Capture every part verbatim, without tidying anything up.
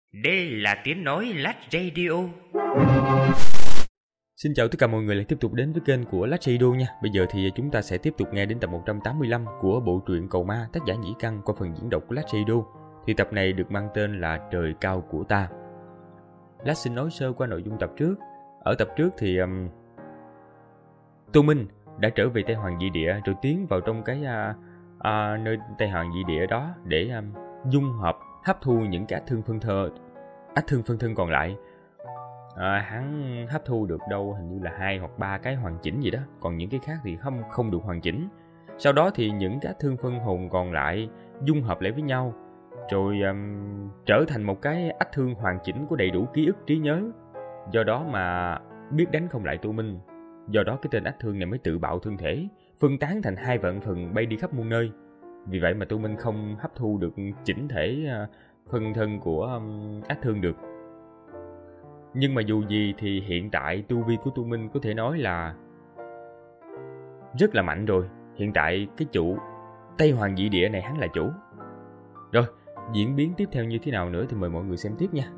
Đây là tiếng nói Lách Radio. Xin chào tất cả mọi người lại tiếp tục đến với kênh của Lách Radio nha. Bây giờ thì chúng ta sẽ tiếp tục nghe đến tập một trăm tám mươi lăm của bộ truyện Cầu Ma tác giả Nhĩ Căn qua phần diễn đọc của Lách Radio. Thì tập này được mang tên là Trời Cao Của Ta. Lách xin nói sơ qua nội dung tập trước. Ở tập trước thì um, Tô Minh đã trở về Tây Hoàng Dị Địa rồi tiến vào trong cái uh, uh, nơi Tây Hoàng Dị Địa đó để um, dung hợp hấp thu những cái ách thương phân thơ ách thương phân thân còn lại. À, hắn hấp thu được đâu hình như là hai hoặc ba cái hoàn chỉnh gì đó, còn những cái khác thì không không được hoàn chỉnh. Sau đó thì những cái thương phân hồn còn lại dung hợp lại với nhau, rồi um, trở thành một cái ách thương hoàn chỉnh có đầy đủ ký ức trí nhớ. Do đó mà biết đánh không lại Tô Minh. Do đó cái tên ách thương này mới tự bạo thân thể, phân tán thành hai vạn phần bay đi khắp muôn nơi. Vì vậy mà Tô Minh không hấp thu được chỉnh thể uh, phân thân của um, ách thương được. Nhưng mà dù gì thì hiện tại tu vi của Tô Minh có thể nói là rất là mạnh rồi. Hiện tại cái chủ Tây Hoàng Dị Địa này hắn là chủ. Rồi, diễn biến tiếp theo như thế nào nữa thì mời mọi người xem tiếp nha.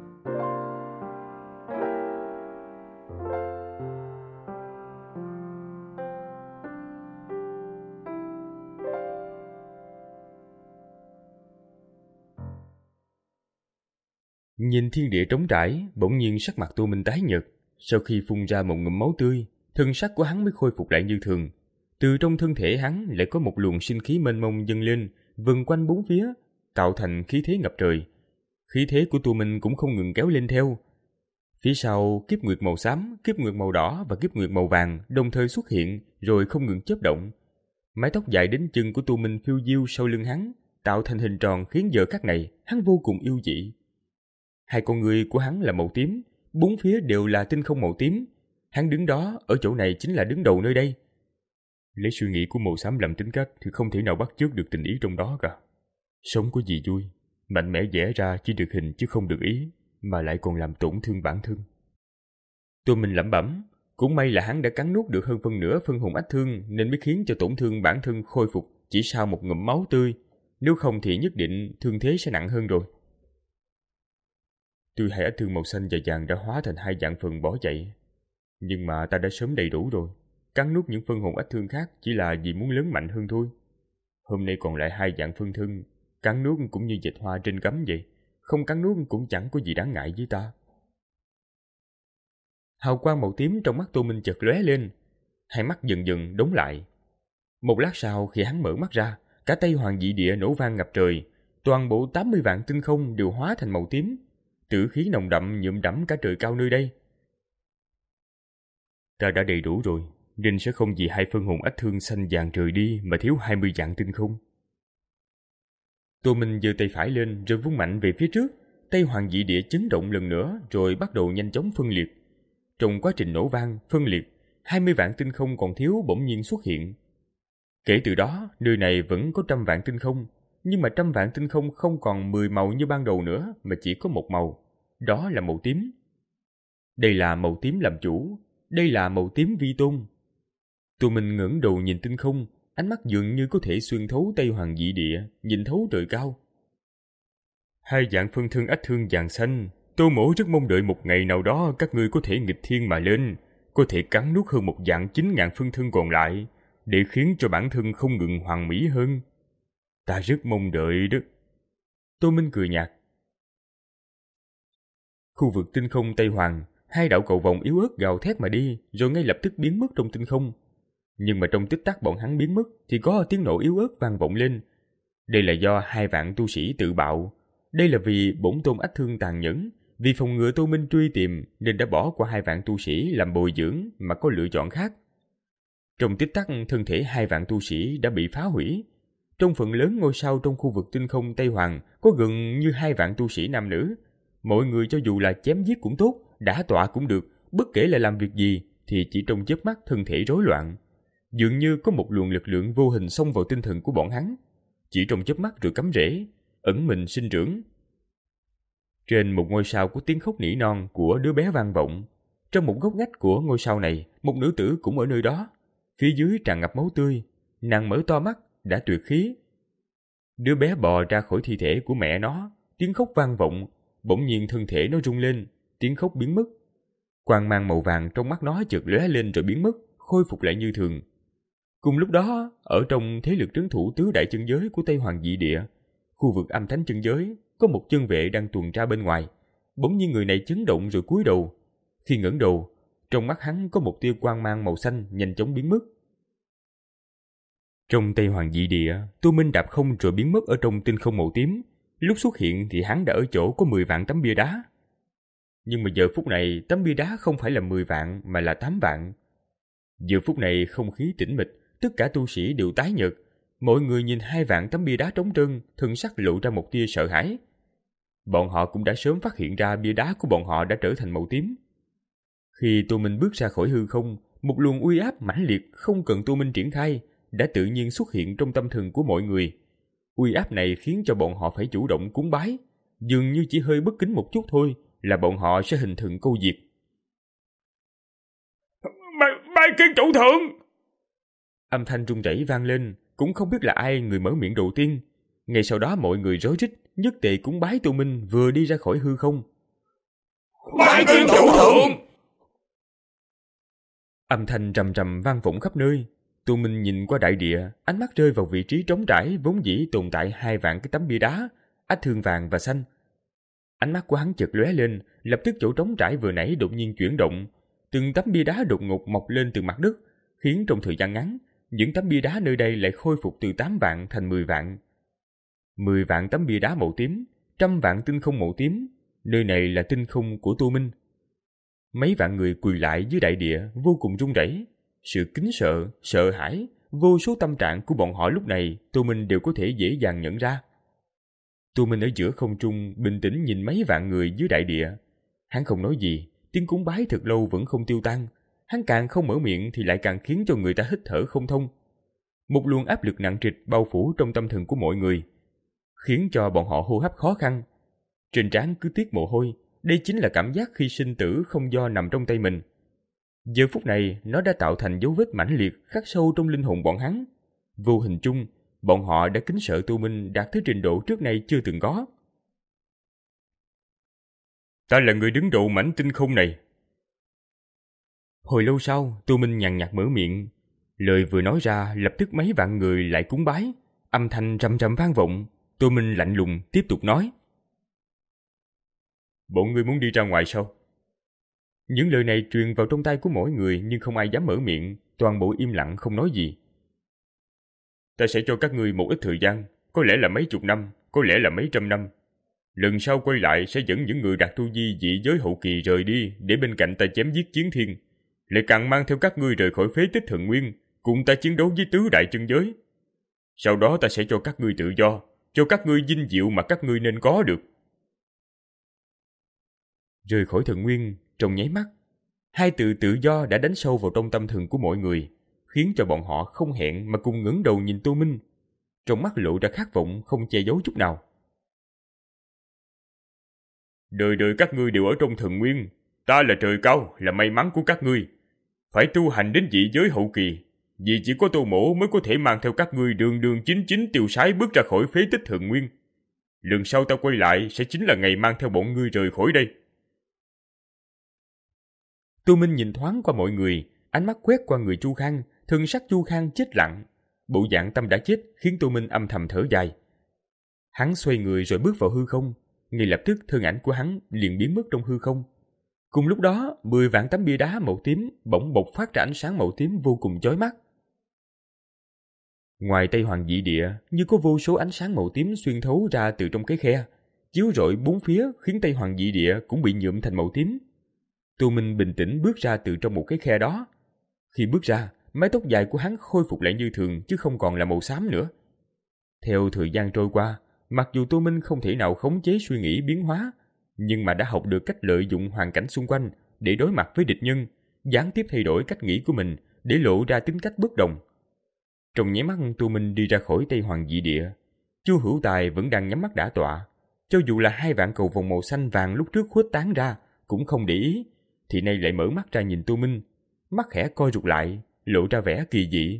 Nhìn thiên địa trống trải, bỗng nhiên sắc mặt Tô Minh tái nhợt. Sau khi phun ra một ngụm máu tươi, thân sắc của hắn mới khôi phục lại như thường. Từ trong thân thể hắn lại có một luồng sinh khí mênh mông dâng lên, vần quanh bốn phía, tạo thành khí thế ngập trời. Khí thế của Tô Minh cũng không ngừng kéo lên theo. Phía sau, kiếp nguyệt màu xám, kiếp nguyệt màu đỏ và kiếp nguyệt màu vàng đồng thời xuất hiện, rồi không ngừng chớp động. Mái tóc dài đến chân của Tô Minh phiêu diêu sau lưng hắn, tạo thành hình tròn khiến giờ khắc này hắn vô cùng yêu dị. Hai con người của hắn là màu tím, bốn phía đều là tinh không màu tím. Hắn đứng đó, ở chỗ này chính là đứng đầu nơi đây. Lấy suy nghĩ của màu xám làm tính cách thì không thể nào bắt chước được tình ý trong đó cả. Sống có gì vui, mạnh mẽ vẽ ra chỉ được hình chứ không được ý, mà lại còn làm tổn thương bản thân. Tôi mình lẩm bẩm, cũng may là hắn đã cắn nuốt được hơn phân nửa phân hồn ách thương nên mới khiến cho tổn thương bản thân khôi phục chỉ sau một ngụm máu tươi. Nếu không thì nhất định thương thế sẽ nặng hơn rồi. Tuy hai ách thương màu xanh và vàng đã hóa thành hai dạng phần bỏ chạy, nhưng mà ta đã sớm đầy đủ rồi. Cắn nuốt những phân hồn ách thương khác chỉ là vì muốn lớn mạnh hơn thôi. Hôm nay còn lại hai dạng phân thân, cắn nuốt cũng như dịch hoa trên gấm vậy, không cắn nuốt cũng chẳng có gì đáng ngại với ta. Hào quang màu tím trong mắt Tô Minh chợt lóe lên, hai mắt dần dần đóng lại. Một lát sau khi hắn mở mắt ra, cả Tây Hoàng Dị Địa nổ vang ngập trời, toàn bộ tám mươi vạn tinh không đều hóa thành màu tím. Tử khí nồng đậm nhuộm đẫm cả trời cao nơi đây. Ta đã đầy đủ rồi, nên sẽ không vì hai phân hồn ách thương xanh vàng trời đi mà thiếu hai mươi vạn tinh không. Tô Minh giơ tay phải lên rồi vung mạnh về phía trước. Tây Hoàng Dị Địa chấn động lần nữa rồi bắt đầu nhanh chóng phân liệt. Trong quá trình nổ vang, phân liệt, hai mươi vạn tinh không còn thiếu bỗng nhiên xuất hiện. Kể từ đó, nơi này vẫn có trăm vạn tinh không. Nhưng mà trăm vạn tinh không không còn mười màu như ban đầu nữa mà chỉ có một màu, đó là màu tím. Đây là màu tím làm chủ, đây là màu tím vi tôn. Tụi mình ngẩng đầu nhìn tinh không, ánh mắt dường như có thể xuyên thấu Tây Hoàng Dị Địa, nhìn thấu trời cao. Hai dạng phân thân ách thương vàng xanh, Tô Mỗ rất mong đợi một ngày nào đó các ngươi có thể nghịch thiên mà lên, có thể cắn nuốt hơn một dạng chín ngàn phân thân còn lại, để khiến cho bản thân không ngừng hoàn mỹ hơn. Ta rất mong đợi đó. Tô Minh cười nhạt. Khu vực tinh không Tây Hoàng, hai đạo cầu vồng yếu ớt gào thét mà đi, rồi ngay lập tức biến mất trong tinh không. Nhưng mà trong tích tắc bọn hắn biến mất, thì có tiếng nổ yếu ớt vang vọng lên. Đây là do hai vạn tu sĩ tự bạo. Đây là vì bổn tôn ách thương tàn nhẫn, vì phòng ngừa Tô Minh truy tìm nên đã bỏ qua hai vạn tu sĩ làm bồi dưỡng mà có lựa chọn khác. Trong tích tắc, thân thể hai vạn tu sĩ đã bị phá hủy. Trong phần lớn ngôi sao trong khu vực tinh không Tây Hoàng có gần như hai vạn tu sĩ nam nữ. Mọi người cho dù là chém giết cũng tốt, đả tọa cũng được, bất kể là làm việc gì thì chỉ trong chớp mắt thân thể rối loạn. Dường như có một luồng lực lượng vô hình xông vào tinh thần của bọn hắn, chỉ trong chớp mắt rồi cắm rễ, ẩn mình sinh trưởng. Trên một ngôi sao có tiếng khóc nỉ non của đứa bé vang vọng. Trong một góc ngách của ngôi sao này, một nữ tử cũng ở nơi đó. Phía dưới tràn ngập máu tươi, nàng mở to mắt, đã tuyệt khí. Đứa bé bò ra khỏi thi thể của mẹ nó, tiếng khóc vang vọng, bỗng nhiên thân thể nó rung lên, tiếng khóc biến mất. Quang mang màu vàng trong mắt nó chợt lóe lên rồi biến mất, khôi phục lại như thường. Cùng lúc đó, ở trong thế lực trấn thủ tứ đại chân giới của Tây Hoàng Dị Địa, khu vực âm thánh chân giới, có một chân vệ đang tuần tra bên ngoài. Bỗng nhiên người này chấn động rồi cúi đầu. Khi ngẩng đầu, trong mắt hắn có một tia quang mang màu xanh nhanh chóng biến mất. Trong Tây Hoàng Dị Địa, Tô Minh đạp không rồi biến mất ở trong tinh không màu tím. Lúc xuất hiện thì hắn đã ở chỗ có mười vạn tấm bia đá. Nhưng mà giờ phút này, tấm bia đá không phải là mười vạn mà là tám vạn. Giờ phút này không khí tĩnh mịch, tất cả tu sĩ đều tái nhợt. Mọi người nhìn hai vạn tấm bia đá trống trơn, thân sắc lộ ra một tia sợ hãi. Bọn họ cũng đã sớm phát hiện ra bia đá của bọn họ đã trở thành màu tím. Khi Tô Minh bước ra khỏi hư không, một luồng uy áp mãnh liệt không cần Tô Minh triển khai đã tự nhiên xuất hiện trong tâm thần của mọi người. Uy áp này khiến cho bọn họ phải chủ động cúng bái, dường như chỉ hơi bất kính một chút thôi là bọn họ sẽ hình thần câu diệt. Bái, bái kiến chủ thượng! Âm thanh rung rẩy vang lên, cũng không biết là ai người mở miệng đầu tiên. Ngay sau đó mọi người rối rít, nhất tề cúng bái Tô Minh vừa đi ra khỏi hư không. Bái kiến chủ thượng! Âm thanh rầm rầm vang vọng khắp nơi. Tô Minh nhìn qua đại địa, ánh mắt rơi vào vị trí trống trải vốn dĩ tồn tại hai vạn cái tấm bia đá, ách thương vàng và xanh. Ánh mắt của hắn chợt lóe lên, lập tức chỗ trống trải vừa nãy đột nhiên chuyển động, từng tấm bia đá đột ngột mọc lên từ mặt đất, khiến trong thời gian ngắn, những tấm bia đá nơi đây lại khôi phục từ tám vạn thành mười vạn. mười vạn tấm bia đá màu tím, trăm vạn tinh không màu tím, nơi này là tinh không của Tô Minh. Mấy vạn người quỳ lại dưới đại địa vô cùng run rẩy, sự kính sợ, sợ hãi, vô số tâm trạng của bọn họ lúc này Tô Minh đều có thể dễ dàng nhận ra. Tô Minh ở giữa không trung bình tĩnh nhìn mấy vạn người dưới đại địa. Hắn không nói gì, tiếng cúng bái thật lâu vẫn không tiêu tan. Hắn càng không mở miệng thì lại càng khiến cho người ta hít thở không thông. Một luồng áp lực nặng trịch bao phủ trong tâm thần của mọi người, khiến cho bọn họ hô hấp khó khăn. Trên trán cứ tiết mồ hôi, đây chính là cảm giác khi sinh tử không do nằm trong tay mình. Giờ phút này, nó đã tạo thành dấu vết mãnh liệt khắc sâu trong linh hồn bọn hắn. Vô hình chung, bọn họ đã kính sợ Tô Minh đạt tới trình độ trước nay chưa từng có. Ta là người đứng đầu mảnh tinh không này. Hồi lâu sau, Tô Minh nhàn nhạt mở miệng. Lời vừa nói ra, lập tức mấy vạn người lại cúng bái. Âm thanh rầm rầm vang vọng. Tô Minh lạnh lùng tiếp tục nói. Bọn ngươi muốn đi ra ngoài sao? Những lời này truyền vào trong tai của mỗi người nhưng không ai dám mở miệng, toàn bộ im lặng không nói gì. Ta sẽ cho các ngươi một ít thời gian, có lẽ là mấy chục năm, có lẽ là mấy trăm năm. Lần sau quay lại sẽ dẫn những người đạt tu vi dị giới hậu kỳ rời đi để bên cạnh ta chém giết chiến thiên, lại càng mang theo các ngươi rời khỏi phế tích Thần Nguyên, cùng ta chiến đấu với tứ đại chân giới. Sau đó ta sẽ cho các ngươi tự do, cho các ngươi vinh diệu mà các ngươi nên có được. Rời khỏi Thần Nguyên, trong nháy mắt, hai từ tự do đã đánh sâu vào trong tâm thần của mọi người, khiến cho bọn họ không hẹn mà cùng ngẩng đầu nhìn Tô Minh. Trong mắt lộ ra khát vọng không che giấu chút nào. Đời đời các ngươi đều ở trong Thần Nguyên, ta là trời cao, là may mắn của các ngươi. Phải tu hành đến dị giới hậu kỳ, vì chỉ có Tô Mỗ mới có thể mang theo các ngươi đường đường chính chính tiêu sái bước ra khỏi phế tích Thần Nguyên. Lần sau ta quay lại sẽ chính là ngày mang theo bọn ngươi rời khỏi đây. Tô Minh nhìn thoáng qua mọi người, ánh mắt quét qua người Chu Khang, thân sắc Chu Khang chết lặng, bộ dạng tâm đã chết khiến Tô Minh âm thầm thở dài. Hắn xoay người rồi bước vào hư không, ngay lập tức thân ảnh của hắn liền biến mất trong hư không. Cùng lúc đó, mười vạn tấm bia đá màu tím bỗng bộc phát ra ánh sáng màu tím vô cùng chói mắt. Ngoài Tây Hoàng Dị Địa, như có vô số ánh sáng màu tím xuyên thấu ra từ trong cái khe, chiếu rọi bốn phía khiến Tây Hoàng Dị Địa cũng bị nhuộm thành màu tím. Tô Minh bình tĩnh bước ra từ trong một cái khe đó. Khi bước ra, mái tóc dài của hắn khôi phục lại như thường chứ không còn là màu xám nữa. Theo thời gian trôi qua, mặc dù Tô Minh không thể nào khống chế suy nghĩ biến hóa, nhưng mà đã học được cách lợi dụng hoàn cảnh xung quanh để đối mặt với địch nhân, gián tiếp thay đổi cách nghĩ của mình để lộ ra tính cách bất đồng. Trong nháy mắt Tô Minh đi ra khỏi Tây Hoàng Dị Địa, Chu Hữu Tài vẫn đang nhắm mắt đả tọa. Cho dù là hai vạn cầu vòng màu xanh vàng lúc trước khuếch tán ra cũng không để ý, thì nay lại mở mắt ra nhìn Tô Minh, mắt khẽ co rụt lại, lộ ra vẻ kỳ dị.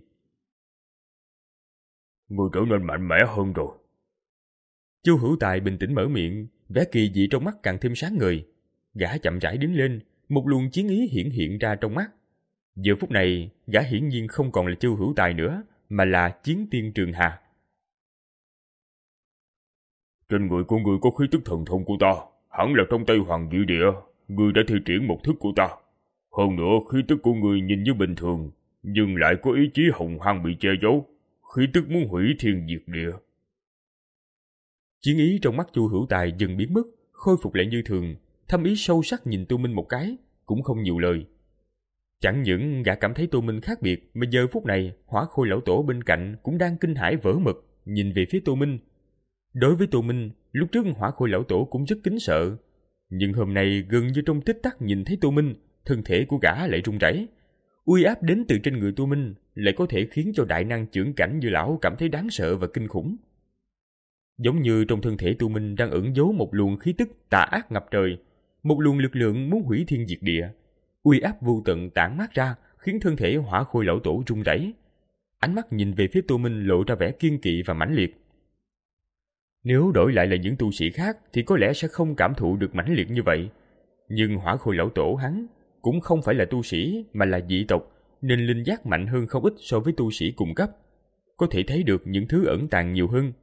Ngươi trở nên mạnh mẽ hơn rồi. Chu Hữu Tài bình tĩnh mở miệng, vẻ kỳ dị trong mắt càng thêm sáng ngời. Gã chậm rãi đứng lên, một luồng chiến ý hiển hiện ra trong mắt. Giờ phút này, gã hiển nhiên không còn là Chu Hữu Tài nữa, mà là Chiến Tiên Trường Hà. Trên người của ngươi có khí tức thần thông của ta, hẳn là trong Tây Hoàng Dị Địa, ngươi đã thi triển một thức của ta. Hơn nữa, khí tức của ngươi nhìn như bình thường, nhưng lại có ý chí hồng hoang bị che giấu, khí tức muốn hủy thiên diệt địa. Chiến ý trong mắt Chu Hữu Tài dần biến mất, khôi phục lại như thường, thâm ý sâu sắc nhìn Tô Minh một cái, cũng không nhiều lời. Chẳng những gã cảm thấy Tô Minh khác biệt, mà giờ phút này Hỏa Khôi lão tổ bên cạnh cũng đang kinh hãi vỡ mật nhìn về phía Tô Minh. Đối với Tô Minh, lúc trước Hỏa Khôi lão tổ cũng rất kính sợ, nhưng hôm nay gần như trong tích tắc nhìn thấy Tô Minh, thân thể của gã lại run rẩy. Uy áp đến từ trên người Tô Minh lại có thể khiến cho đại năng chưởng cảnh như lão cảm thấy đáng sợ và kinh khủng. Giống như trong thân thể Tô Minh đang ẩn giấu một luồng khí tức tà ác ngập trời, một luồng lực lượng muốn hủy thiên diệt địa. Uy áp vô tận tản mát ra, khiến thân thể Hỏa Khôi lão tổ run rẩy. Ánh mắt nhìn về phía Tô Minh lộ ra vẻ kiên kỵ và mãnh liệt. Nếu đổi lại là những tu sĩ khác thì có lẽ sẽ không cảm thụ được mãnh liệt như vậy. Nhưng Hỏa Khôi lão tổ hắn cũng không phải là tu sĩ mà là dị tộc, nên linh giác mạnh hơn không ít so với tu sĩ cùng cấp. Có thể thấy được những thứ ẩn tàng nhiều hơn.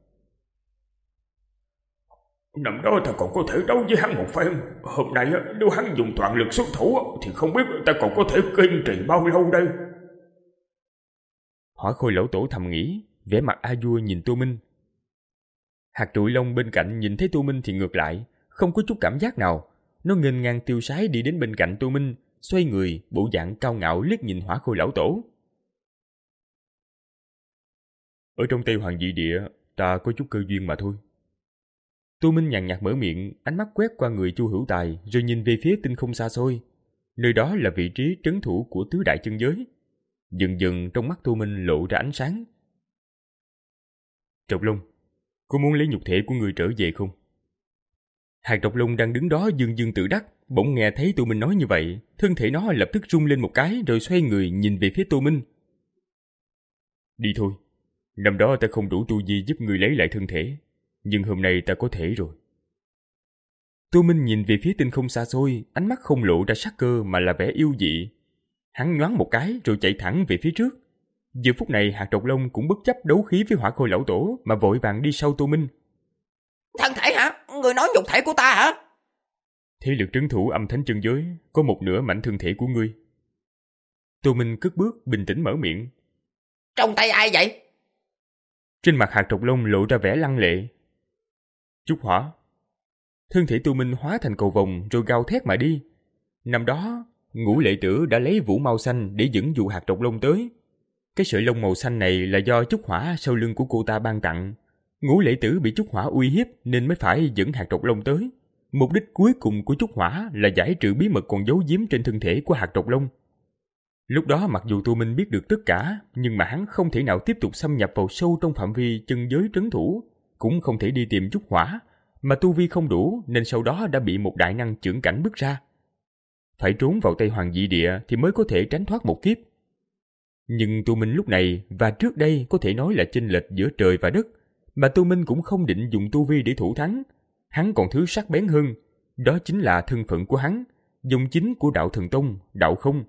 Năm đó ta còn có thể đấu với hắn một phen. Hôm nay nếu hắn dùng toàn lực xuất thủ thì không biết ta còn có thể kiên trì bao lâu đây. Hỏa Khôi lão tổ thầm nghĩ, vẻ mặt a vua nhìn Tô Minh. Hạt Trụi Long bên cạnh nhìn thấy Tô Minh thì ngược lại, không có chút cảm giác nào. Nó nghênh ngang tiêu sái đi đến bên cạnh Tô Minh, xoay người, bộ dạng cao ngạo liếc nhìn Hỏa Khôi lão tổ. Ở trong Tây Hoàng Dị Địa, ta có chút cơ duyên mà thôi. Tô Minh nhàn nhạt mở miệng, ánh mắt quét qua người Chu Hữu Tài, rồi nhìn về phía tinh không xa xôi. Nơi đó là vị trí trấn thủ của tứ đại chân giới. Dần dần trong mắt Tô Minh lộ ra ánh sáng. Trọc Long, có muốn lấy nhục thể của người trở về không? Hạt Trọc Long đang đứng đó dương dương tự đắc, bỗng nghe thấy Tô Minh nói như vậy, thân thể nó lập tức rung lên một cái rồi xoay người nhìn về phía Tô Minh. Đi thôi, năm đó ta không đủ tu vi giúp người lấy lại thân thể, nhưng hôm nay ta có thể rồi. Tô Minh nhìn về phía tinh không xa xôi, ánh mắt không lộ ra sắc cơ mà là vẻ yêu dị. Hắn nhoáng một cái rồi chạy thẳng về phía trước. Giờ phút này Hạt Trọc Long cũng bất chấp đấu khí với Hỏa Khôi lão tổ mà vội vàng đi sau Tô Minh. Thân thể hả? Người nói nhục thể của ta hả? Thế lực trấn thủ âm thánh chân giới có một nửa mảnh thân thể của ngươi. Tô Minh cất bước bình tĩnh mở miệng. Trong tay ai vậy? Trên mặt Hạt Trọc Long lộ ra vẻ lăng lệ. Trúc Hỏa. Thân thể Tô Minh hóa thành cầu vồng rồi gào thét mà đi. Năm đó Ngũ Lệ Tử đã lấy vũ màu xanh để dẫn dụ Hạt Trọc Long tới. Cái sợi lông màu xanh này là do Trúc Hỏa sau lưng của cô ta ban tặng. Ngũ Lệ Tử bị Trúc Hỏa uy hiếp nên mới phải dẫn Hạt Trọc Long tới. Mục đích cuối cùng của Trúc Hỏa là giải trừ bí mật còn giấu giếm trên thân thể của Hạt Trọc Long. Lúc đó mặc dù Tô Minh biết được tất cả, nhưng mà hắn không thể nào tiếp tục xâm nhập vào sâu trong phạm vi chân giới trấn thủ, cũng không thể đi tìm Trúc Hỏa, mà tu vi không đủ nên sau đó đã bị một đại năng chưởng cảnh bức ra. Phải trốn vào Tây Hoàng Dị Địa thì mới có thể tránh thoát một kiếp. Nhưng Tô Minh lúc này và trước đây có thể nói là chênh lệch giữa trời và đất, mà Tô Minh cũng không định dùng tu vi để thủ thắng. Hắn còn thứ sắc bén hơn, đó chính là thân phận của hắn, dòng chính của đạo Thần Tông, đạo không.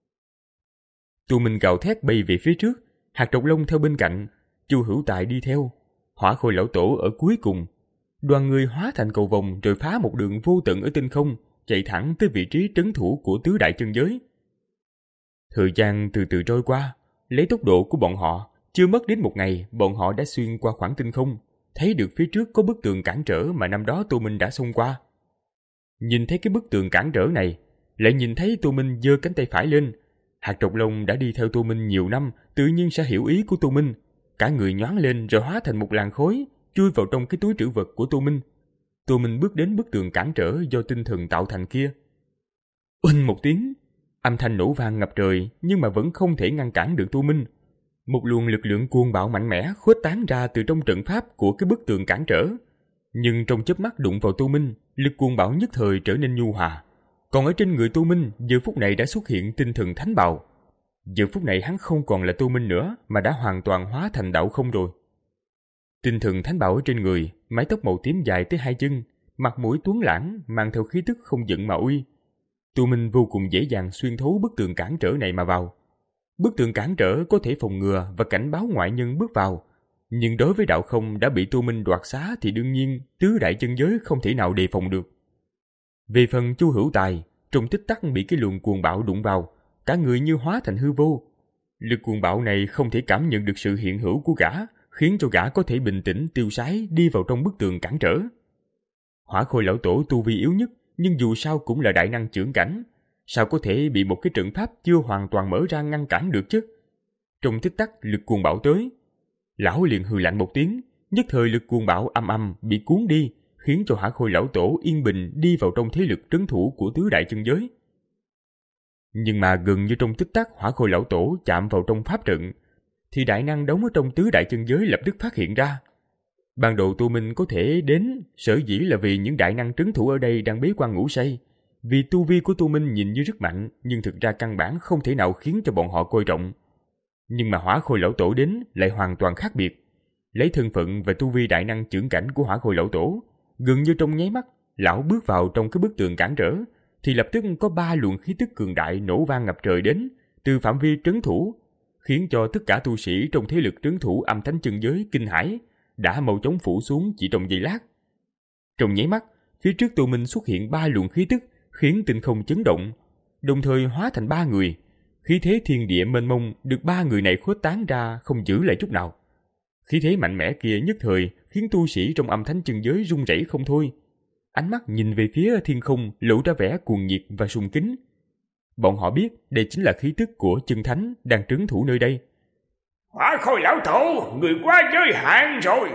Tô Minh gào thét bay về phía trước, Hạt Trọc Long theo bên cạnh, Chu Hữu Tài đi theo, Hỏa Khôi lão tổ ở cuối cùng. Đoàn người hóa thành cầu vồng rồi phá một đường vô tận ở tinh không, chạy thẳng tới vị trí trấn thủ của tứ đại chân giới. Thời gian từ từ trôi qua, lấy tốc độ của bọn họ, chưa mất đến một ngày, bọn họ đã xuyên qua khoảng tinh không, thấy được phía trước có bức tường cản trở mà năm đó Tô Minh đã xông qua. Nhìn thấy cái bức tường cản trở này, lại nhìn thấy Tô Minh giơ cánh tay phải lên. Hạt Trọc Long đã đi theo Tô Minh nhiều năm, tự nhiên sẽ hiểu ý của Tô Minh. Cả người nhoáng lên rồi hóa thành một làn khói, chui vào trong cái túi trữ vật của Tô Minh. Tô Minh bước đến bức tường cản trở do tinh thần tạo thành kia. Oanh một tiếng, âm thanh nổ vang ngập trời nhưng mà vẫn không thể ngăn cản được Tô Minh. Một luồng lực lượng cuồng bạo mạnh mẽ khuếch tán ra từ trong trận pháp của cái bức tường cản trở. Nhưng trong chớp mắt đụng vào Tô Minh, lực cuồng bạo nhất thời trở nên nhu hòa. Còn ở trên người Tô Minh, giờ phút này đã xuất hiện tinh thần thánh bào. Giờ phút này hắn không còn là Tô Minh nữa, mà đã hoàn toàn hóa thành đạo không rồi. Tinh thần thánh bào ở trên người, mái tóc màu tím dài tới hai chân, mặt mũi tuấn lãng, mang theo khí tức không giận mà uy. Tu Minh vô cùng dễ dàng xuyên thấu bức tường cản trở này mà vào. Bức tường cản trở có thể phòng ngừa và cảnh báo ngoại nhân bước vào, nhưng đối với đạo không đã bị Tu Minh đoạt xá thì đương nhiên tứ đại chân giới không thể nào đề phòng được. Về phần Chu Hữu Tài, trong tích tắc bị cái luồng cuồng bạo đụng vào, cả người như hóa thành hư vô. Lực cuồng bạo này không thể cảm nhận được sự hiện hữu của gã, khiến cho gã có thể bình tĩnh tiêu sái đi vào trong bức tường cản trở. Hỏa Khôi lão tổ tu vi yếu nhất, nhưng dù sao cũng là đại năng chưởng cảnh, sao có thể bị một cái trận pháp chưa hoàn toàn mở ra ngăn cản được chứ? Trong tích tắc lực cuồng bạo tới, lão liền hừ lạnh một tiếng, nhất thời lực cuồng bạo âm âm bị cuốn đi, khiến cho Hỏa Khôi lão tổ yên bình đi vào trong thế lực trấn thủ của tứ đại chân giới. Nhưng mà gần như trong tích tắc Hỏa Khôi lão tổ chạm vào trong pháp trận, thì đại năng đóng ở trong tứ đại chân giới lập tức phát hiện ra. Ban đầu Tu Minh có thể đến sở dĩ là vì những đại năng trấn thủ ở đây đang bế quan ngủ say, vì tu vi của Tu Minh nhìn như rất mạnh, nhưng thực ra căn bản không thể nào khiến cho bọn họ coi trọng. Nhưng mà Hỏa Khôi lão tổ đến lại hoàn toàn khác biệt. Lấy thân phận và tu vi đại năng chưởng cảnh của Hỏa Khôi lão tổ, gần như trong nháy mắt, lão bước vào trong cái bức tường cản trở, thì lập tức có ba luồng khí tức cường đại nổ vang ngập trời đến từ phạm vi trấn thủ, khiến cho tất cả tu sĩ trong thế lực trấn thủ Âm Thánh chân giới kinh hãi, đã mau chóng phủ xuống chỉ trong giây lát. Trong nháy mắt, phía trước Tu Minh xuất hiện ba luồng khí tức, khiến tinh không chấn động, đồng thời hóa thành ba người. Khí thế thiên địa mênh mông được ba người này khuếch tán ra không giữ lại chút nào. Khí thế mạnh mẽ kia nhất thời khiến tu sĩ trong Âm Thánh chân giới run rẩy không thôi. Ánh mắt nhìn về phía thiên không lộ ra vẻ cuồng nhiệt và sùng kính. Bọn họ biết đây chính là khí tức của chân thánh đang trấn thủ nơi đây. Hỏa Khôi lão tổ, người quá giới hạn rồi.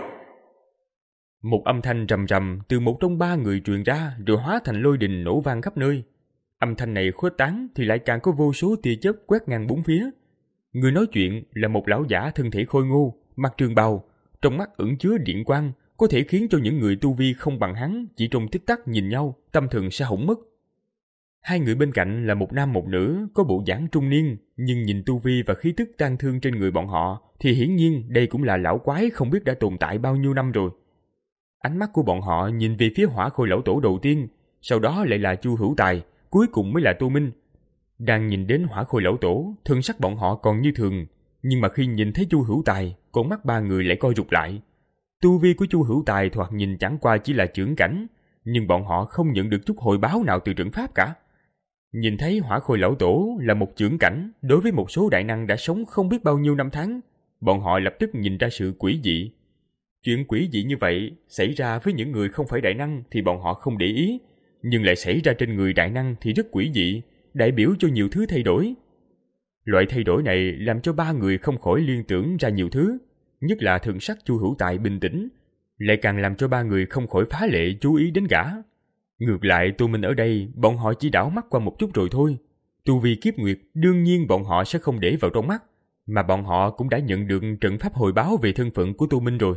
Một âm thanh rầm rầm từ một trong ba người truyền ra, rồi hóa thành lôi đình nổ vang khắp nơi. Âm thanh này khuếch tán thì lại càng có vô số tia chớp quét ngang bốn phía. Người nói chuyện là một lão giả thân thể khôi ngô, mặc trường bào, trong mắt ẩn chứa điện quang, có thể khiến cho những người tu vi không bằng hắn chỉ trong tích tắc nhìn nhau, tâm thần sẽ hỏng mất. Hai người bên cạnh là một nam một nữ, có bộ dáng trung niên, nhưng nhìn tu vi và khí tức tang thương trên người bọn họ thì hiển nhiên đây cũng là lão quái không biết đã tồn tại bao nhiêu năm rồi. Ánh mắt của bọn họ nhìn về phía Hỏa Khôi lão tổ đầu tiên, sau đó lại là Chu Hữu Tài, cuối cùng mới là Tu Minh. Đang nhìn đến Hỏa Khôi lão tổ, thân sắc bọn họ còn như thường, nhưng mà khi nhìn thấy Chu Hữu Tài, con mắt ba người lại co rụt lại. Tu vi của Chu Hữu Tài thoạt nhìn chẳng qua chỉ là chưởng cảnh, nhưng bọn họ không nhận được chút hồi báo nào từ trận pháp cả. Nhìn thấy Hỏa Khôi lão tổ là một chưởng cảnh, đối với một số đại năng đã sống không biết bao nhiêu năm tháng, bọn họ lập tức nhìn ra sự quỷ dị. Chuyện quỷ dị như vậy xảy ra với những người không phải đại năng thì bọn họ không để ý, nhưng lại xảy ra trên người đại năng thì rất quỷ dị, đại biểu cho nhiều thứ thay đổi. Loại thay đổi này làm cho ba người không khỏi liên tưởng ra nhiều thứ, nhất là thần sắc Chu Hữu Tài bình tĩnh, lại càng làm cho ba người không khỏi phá lệ chú ý đến gã. Ngược lại Tu Minh ở đây, bọn họ chỉ đảo mắt qua một chút rồi thôi. Tu vi kiếp nguyệt đương nhiên bọn họ sẽ không để vào trong mắt, mà bọn họ cũng đã nhận được trận pháp hồi báo về thân phận của Tu Minh rồi.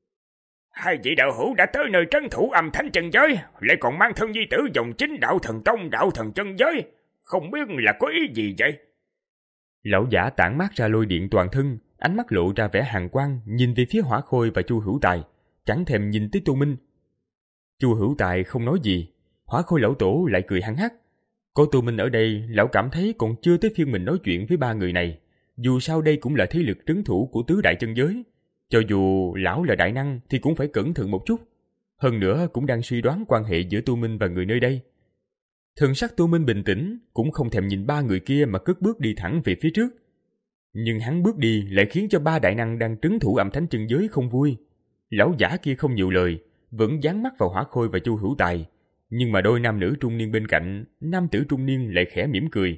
Hai vị đạo hữu đã tới nơi trấn thủ Âm Thánh chân giới, lại còn mang thân nhi tử dòng chính Đạo Thần Tông, Đạo Thần chân giới, không biết là có ý gì vậy? Lão giả tản mát ra lôi điện toàn thân, ánh mắt lộ ra vẻ hàn quang, nhìn về phía Hỏa Khôi và Chu Hữu Tài, chẳng thèm nhìn tới Tu Minh. Chu Hữu Tài không nói gì, Hỏa Khôi lão tổ lại cười hăng hắc. Có Tu Minh ở đây, lão cảm thấy còn chưa tới phiên mình nói chuyện với ba người này. Dù sao đây cũng là thế lực trấn thủ của tứ đại chân giới, cho dù lão là đại năng thì cũng phải cẩn thận một chút. Hơn nữa cũng đang suy đoán quan hệ giữa Tu Minh và người nơi đây. Thần sắc Tu Minh bình tĩnh, cũng không thèm nhìn ba người kia mà cất bước đi thẳng về phía trước. Nhưng hắn bước đi lại khiến cho ba đại năng đang trấn thủ Âm Thánh chân giới không vui. Lão giả kia không nhiều lời, vẫn dán mắt vào Hỏa Khôi và Chu Hữu Tài, nhưng mà đôi nam nữ trung niên bên cạnh, nam tử trung niên lại khẽ mỉm cười.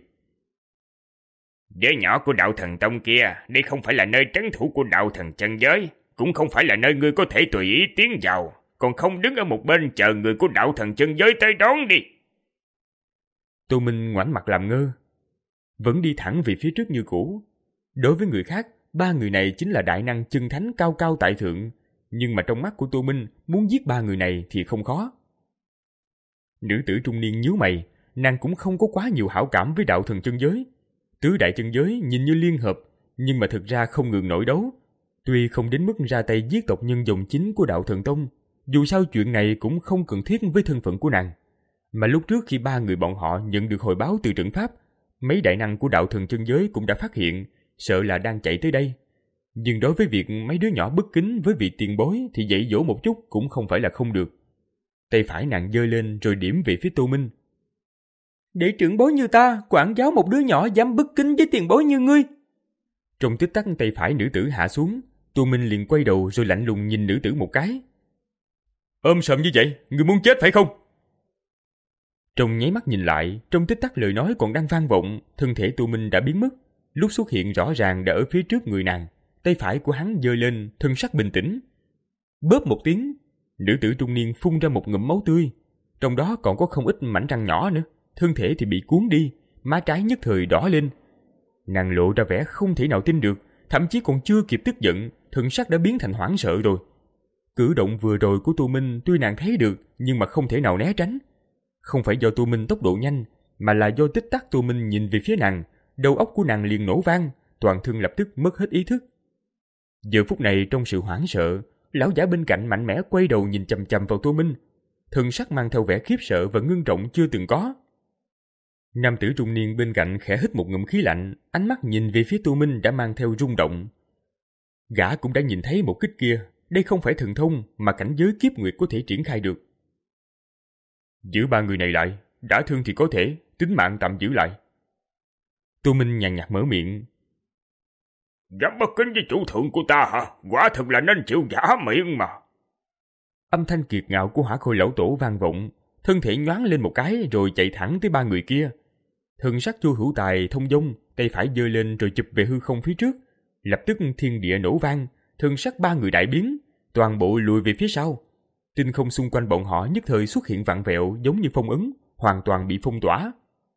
Giới nhỏ của Đạo Thần Tông kia, đây không phải là nơi trấn thủ của Đạo Thần chân giới, cũng không phải là nơi ngươi có thể tùy ý tiến vào, còn không đứng ở một bên chờ người của Đạo Thần chân giới tới đón đi. Tô Minh ngoảnh mặt làm ngơ, vẫn đi thẳng về phía trước như cũ. Đối với người khác, ba người này chính là đại năng chân thánh cao cao tại thượng, nhưng mà trong mắt của Tô Minh, muốn giết ba người này thì không khó. Nữ tử trung niên nhíu mày, nàng cũng không có quá nhiều hảo cảm với Đạo Thần chân giới. Tứ đại chân giới nhìn như liên hợp, nhưng mà thực ra không ngừng nổi đấu. Tuy không đến mức ra tay giết tộc nhân dòng chính của Đạo Thần Tông, Dù sao chuyện này cũng không cần thiết với thân phận của nàng. Mà lúc trước khi ba người bọn họ nhận được hồi báo từ trận pháp, mấy đại năng của đạo thần chân giới cũng đã phát hiện, sợ là đang chạy tới đây. Nhưng đối với việc mấy đứa nhỏ bất kính với vị tiền bối thì dạy dỗ một chút cũng không phải là không được. Tay phải nàng giơ lên rồi điểm về phía Tô Minh. Để trưởng bối như ta quản giáo một đứa nhỏ dám bất kính với tiền bối như ngươi. Trong tích tắc tay phải nữ tử hạ xuống, Tô Minh liền quay đầu rồi lạnh lùng nhìn nữ tử một cái. Ôm sầm như vậy, ngươi muốn chết phải không? Trong nháy mắt nhìn lại, trong tích tắc lời nói còn đang vang vọng, thân thể Tô Minh đã biến mất. Lúc xuất hiện rõ ràng đã ở phía trước người nàng, tay phải của hắn giơ lên, thân sắc bình tĩnh. Bóp một tiếng, nữ tử trung niên phun ra một ngụm máu tươi, trong đó còn có không ít mảnh răng nhỏ nữa, thân thể thì bị cuốn đi, má trái nhất thời đỏ lên. Nàng lộ ra vẻ không thể nào tin được, thậm chí còn chưa kịp tức giận, thân sắc đã biến thành hoảng sợ rồi. Cử động vừa rồi của Tô Minh tuy nàng thấy được, nhưng mà không thể nào né tránh. Không phải do Tô Minh tốc độ nhanh, mà là do tích tắc Tô Minh nhìn về phía nàng, đầu óc của nàng liền nổ vang, toàn thân lập tức mất hết ý thức. Giờ phút này trong sự hoảng sợ, lão giả bên cạnh mạnh mẽ quay đầu nhìn chằm chằm vào Tô Minh, thân sắc mang theo vẻ khiếp sợ và ngưng trọng chưa từng có. Nam tử trung niên bên cạnh khẽ hít một ngụm khí lạnh, ánh mắt nhìn về phía Tô Minh đã mang theo rung động. Gã cũng đã nhìn thấy một kích kia, đây không phải thần thông mà cảnh giới kiếp nguyệt có thể triển khai được. Giữ ba người này lại, đã thương thì có thể, tính mạng tạm giữ lại. Tô Minh nhàn nhạt mở miệng. Dám bất kính với chủ thượng của ta hả? Quả thật là nên chịu giả miệng mà. Âm thanh kiệt ngạo của Hỏa Khôi lão tổ vang vọng, thân thể nhoáng lên một cái rồi chạy thẳng tới ba người kia. Thần sắc Chu Hữu Tài thông dong, tay phải giơ lên rồi chụp về hư không phía trước. Lập tức thiên địa nổ vang, thân sắc ba người đại biến, toàn bộ lùi về phía sau. Tinh không xung quanh bọn họ nhất thời xuất hiện vặn vẹo giống như phong ấn, hoàn toàn bị phong tỏa.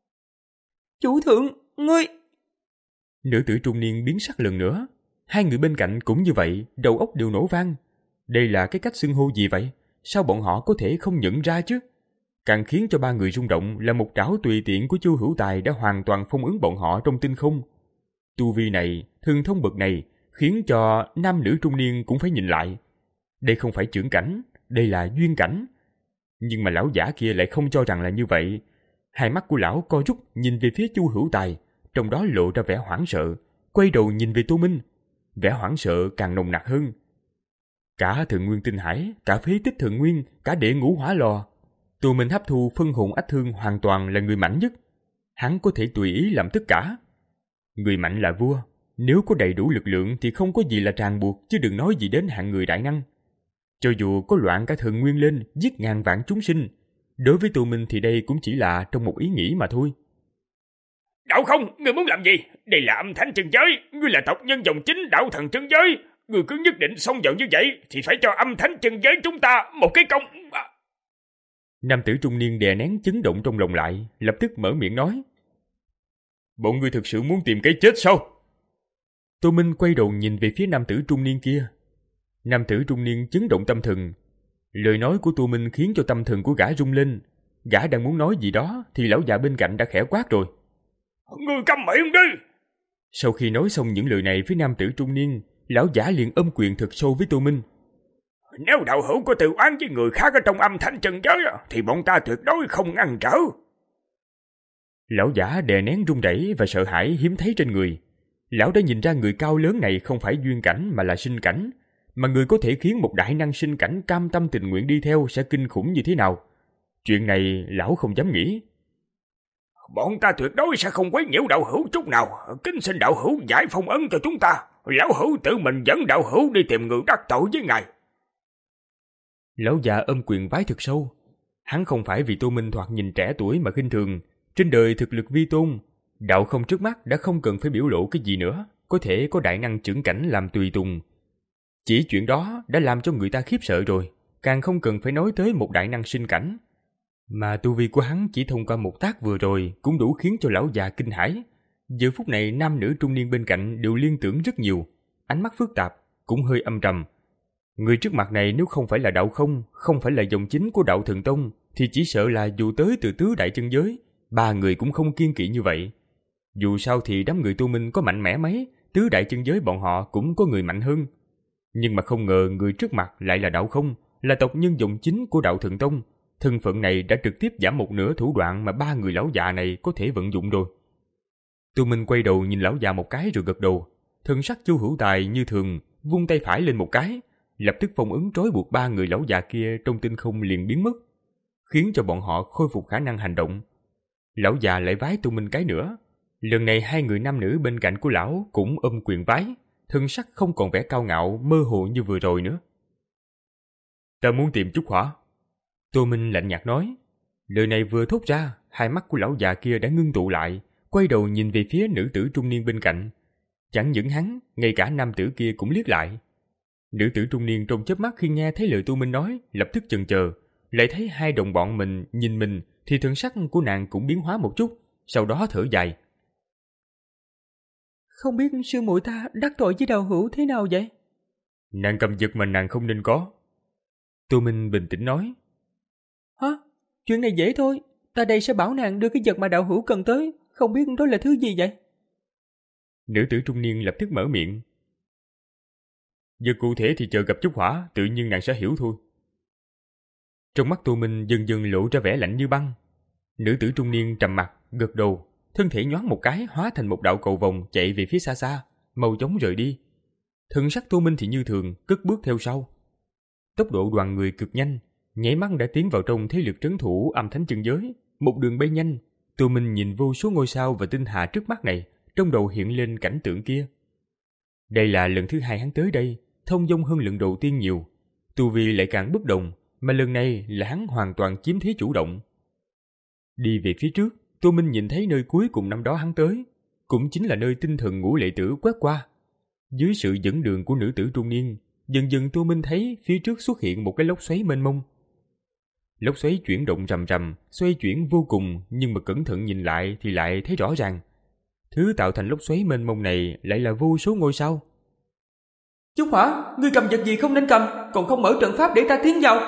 Chủ thượng, ngươi... Nữ tử trung niên biến sắc lần nữa. Hai người bên cạnh cũng như vậy, đầu óc đều nổ vang. Đây là cái cách xưng hô gì vậy? Sao bọn họ có thể không nhận ra chứ? Càng khiến cho ba người rung động là một trảo tùy tiện của Chu Hữu Tài đã hoàn toàn phong ấn bọn họ trong tinh không. Tu vi này, thần thông bậc này, khiến cho nam nữ trung niên cũng phải nhìn lại. Đây không phải chưởng cảnh, đây là duyên cảnh. Nhưng mà lão giả kia lại không cho rằng là như vậy. Hai mắt của lão co rút nhìn về phía Chu Hữu Tài, trong đó lộ ra vẻ hoảng sợ, quay đầu nhìn về Tô Minh. Vẻ hoảng sợ càng nồng nặc hơn. Cả Thượng Nguyên Tinh Hải, cả phế tích Thượng Nguyên, cả đệ ngũ hỏa lò, Tô Minh hấp thu phân hồn ách thương hoàn toàn là người mạnh nhất. Hắn có thể tùy ý làm tất cả. Người mạnh là vua, nếu có đầy đủ lực lượng thì không có gì là ràng buộc, chứ đừng nói gì đến hạng người đại năng. Cho dù có loạn cả Thượng Nguyên lên, giết ngàn vạn chúng sinh, đối với Tô Minh thì đây cũng chỉ là trong một ý nghĩ mà thôi. Đạo không, ngươi muốn làm gì? Đây là âm thánh chân giới, ngươi là tộc nhân dòng chính đạo thần chân giới. Ngươi cứ nhất định xông vào như vậy thì phải cho âm thánh chân giới chúng ta một cái công. Nam tử trung niên đè nén chấn động trong lòng lại, lập tức mở miệng nói. Bọn ngươi thực sự muốn tìm cái chết sao? Tô Minh quay đầu nhìn về phía nam tử trung niên kia. Nam tử trung niên chấn động tâm thần. Lời nói của Tô Minh khiến cho tâm thần của gã rung lên. Gã đang muốn nói gì đó thì lão già bên cạnh đã khẽ quát rồi. Ngươi câm miệng đi! Sau khi nói xong những lời này với nam tử trung niên, lão giả liền ôm quyền thật sâu với Tô Minh. Nếu đạo hữu có tự oán với người khác ở trong âm thanh chân giới thì bọn ta tuyệt đối không ngăn trở. Lão giả đè nén run rẩy và sợ hãi hiếm thấy trên người. Lão đã nhìn ra người cao lớn này không phải duyên cảnh mà là sinh cảnh, mà người có thể khiến một đại năng sinh cảnh cam tâm tình nguyện đi theo sẽ kinh khủng như thế nào. Chuyện này lão không dám nghĩ. Bọn ta tuyệt đối sẽ không quấy nhiễu đạo hữu chút nào. Kính xin đạo hữu giải phong ấn cho chúng ta. Lão hữu tự mình dẫn đạo hữu đi tìm người đắc tội với ngài. Lão già ôm quyền vái thật sâu. Hắn không phải vì Tô Minh thoạt nhìn trẻ tuổi mà khinh thường. Trên đời thực lực vi tôn, đạo không trước mắt đã không cần phải biểu lộ cái gì nữa, có thể có đại năng trưởng cảnh làm tùy tùng. Chỉ chuyện đó đã làm cho người ta khiếp sợ rồi, càng không cần phải nói tới một đại năng sinh cảnh. Mà tu vi của hắn chỉ thông qua một tác vừa rồi cũng đủ khiến cho lão già kinh hãi. Giờ phút này nam nữ trung niên bên cạnh đều liên tưởng rất nhiều, ánh mắt phức tạp, cũng hơi âm trầm. Người trước mặt này nếu không phải là đạo không, không phải là dòng chính của đạo thần tông, thì chỉ sợ là dù tới từ tứ đại chân giới, ba người cũng không kiên kỵ như vậy. Dù sao thì đám người Tô Minh có mạnh mẽ mấy, tứ đại chân giới bọn họ cũng có người mạnh hơn. Nhưng mà không ngờ người trước mặt lại là đạo không, là tộc nhân dòng chính của đạo Thần Tông. Thân phận này đã trực tiếp giảm một nửa thủ đoạn mà ba người lão già này có thể vận dụng rồi. Tô Minh quay đầu nhìn lão già một cái rồi gật đầu. Thần sắc Chu Hữu Tài như thường, vung tay phải lên một cái, lập tức phong ấn trói buộc ba người lão già kia trong tinh không liền biến mất, khiến cho bọn họ khôi phục khả năng hành động. Lão già lại vái Tô Minh cái nữa. Lần này hai người nam nữ bên cạnh của lão cũng ôm quyền vái, thân sắc không còn vẻ cao ngạo mơ hồ như vừa rồi nữa. Ta muốn tìm Trúc Hỏa. Tô Minh lạnh nhạt nói. Lời này vừa thốt ra, hai mắt của lão già kia đã ngưng tụ lại, quay đầu nhìn về phía nữ tử trung niên bên cạnh. Chẳng những hắn, ngay cả nam tử kia cũng liếc lại. Nữ tử trung niên trong chớp mắt khi nghe thấy lời Tô Minh nói, lập tức chần chờ, lại thấy hai đồng bọn mình nhìn mình thì thần sắc của nàng cũng biến hóa một chút, sau đó thở dài. Không biết sư muội ta đắc tội với đạo hữu thế nào vậy? Nàng cầm vật mà nàng không nên có. Tô Minh bình tĩnh nói. Hả? Chuyện này dễ thôi, ta đây sẽ bảo nàng đưa cái vật mà đạo hữu cần tới, không biết đó là thứ gì vậy? Nữ tử trung niên lập tức mở miệng. Giờ cụ thể thì chờ gặp Trúc Hỏa, tự nhiên nàng sẽ hiểu thôi. Trong mắt Tô Minh dần dần lộ ra vẻ lạnh như băng. Nữ tử trung niên trầm mặt, gật đầu, thân thể nhoáng một cái hóa thành một đạo cầu vồng chạy về phía xa xa, mau chóng rời đi. Thần sắc Tô Minh thì như thường, cất bước theo sau. Tốc độ đoàn người cực nhanh, nháy mắt đã tiến vào trong thế lực trấn thủ Âm Thánh Chân Giới. Một đường bay nhanh, Tô Minh nhìn vô số ngôi sao và tinh hà trước mắt này, trong đầu hiện lên cảnh tượng kia. Đây là lần thứ hai hắn tới đây, thông dong hơn lần đầu tiên nhiều. Tu vi lại càng bất đồng, mà lần này là hắn hoàn toàn chiếm thế chủ động. Đi về phía trước, Tô Minh nhìn thấy nơi cuối cùng năm đó hắn tới, cũng chính là nơi tinh thần Ngũ Lệ Tử quét qua. Dưới sự dẫn đường của nữ tử trung niên, dần dần Tô Minh thấy phía trước xuất hiện một cái lốc xoáy mênh mông. Lốc xoáy chuyển động rầm rầm, xoay chuyển vô cùng, nhưng mà cẩn thận nhìn lại thì lại thấy rõ ràng. Thứ tạo thành lốc xoáy mênh mông này lại là vô số ngôi sao. Trúc Hỏa, ngươi cầm vật gì không nên cầm, còn không mở trận pháp để ta tiến vào.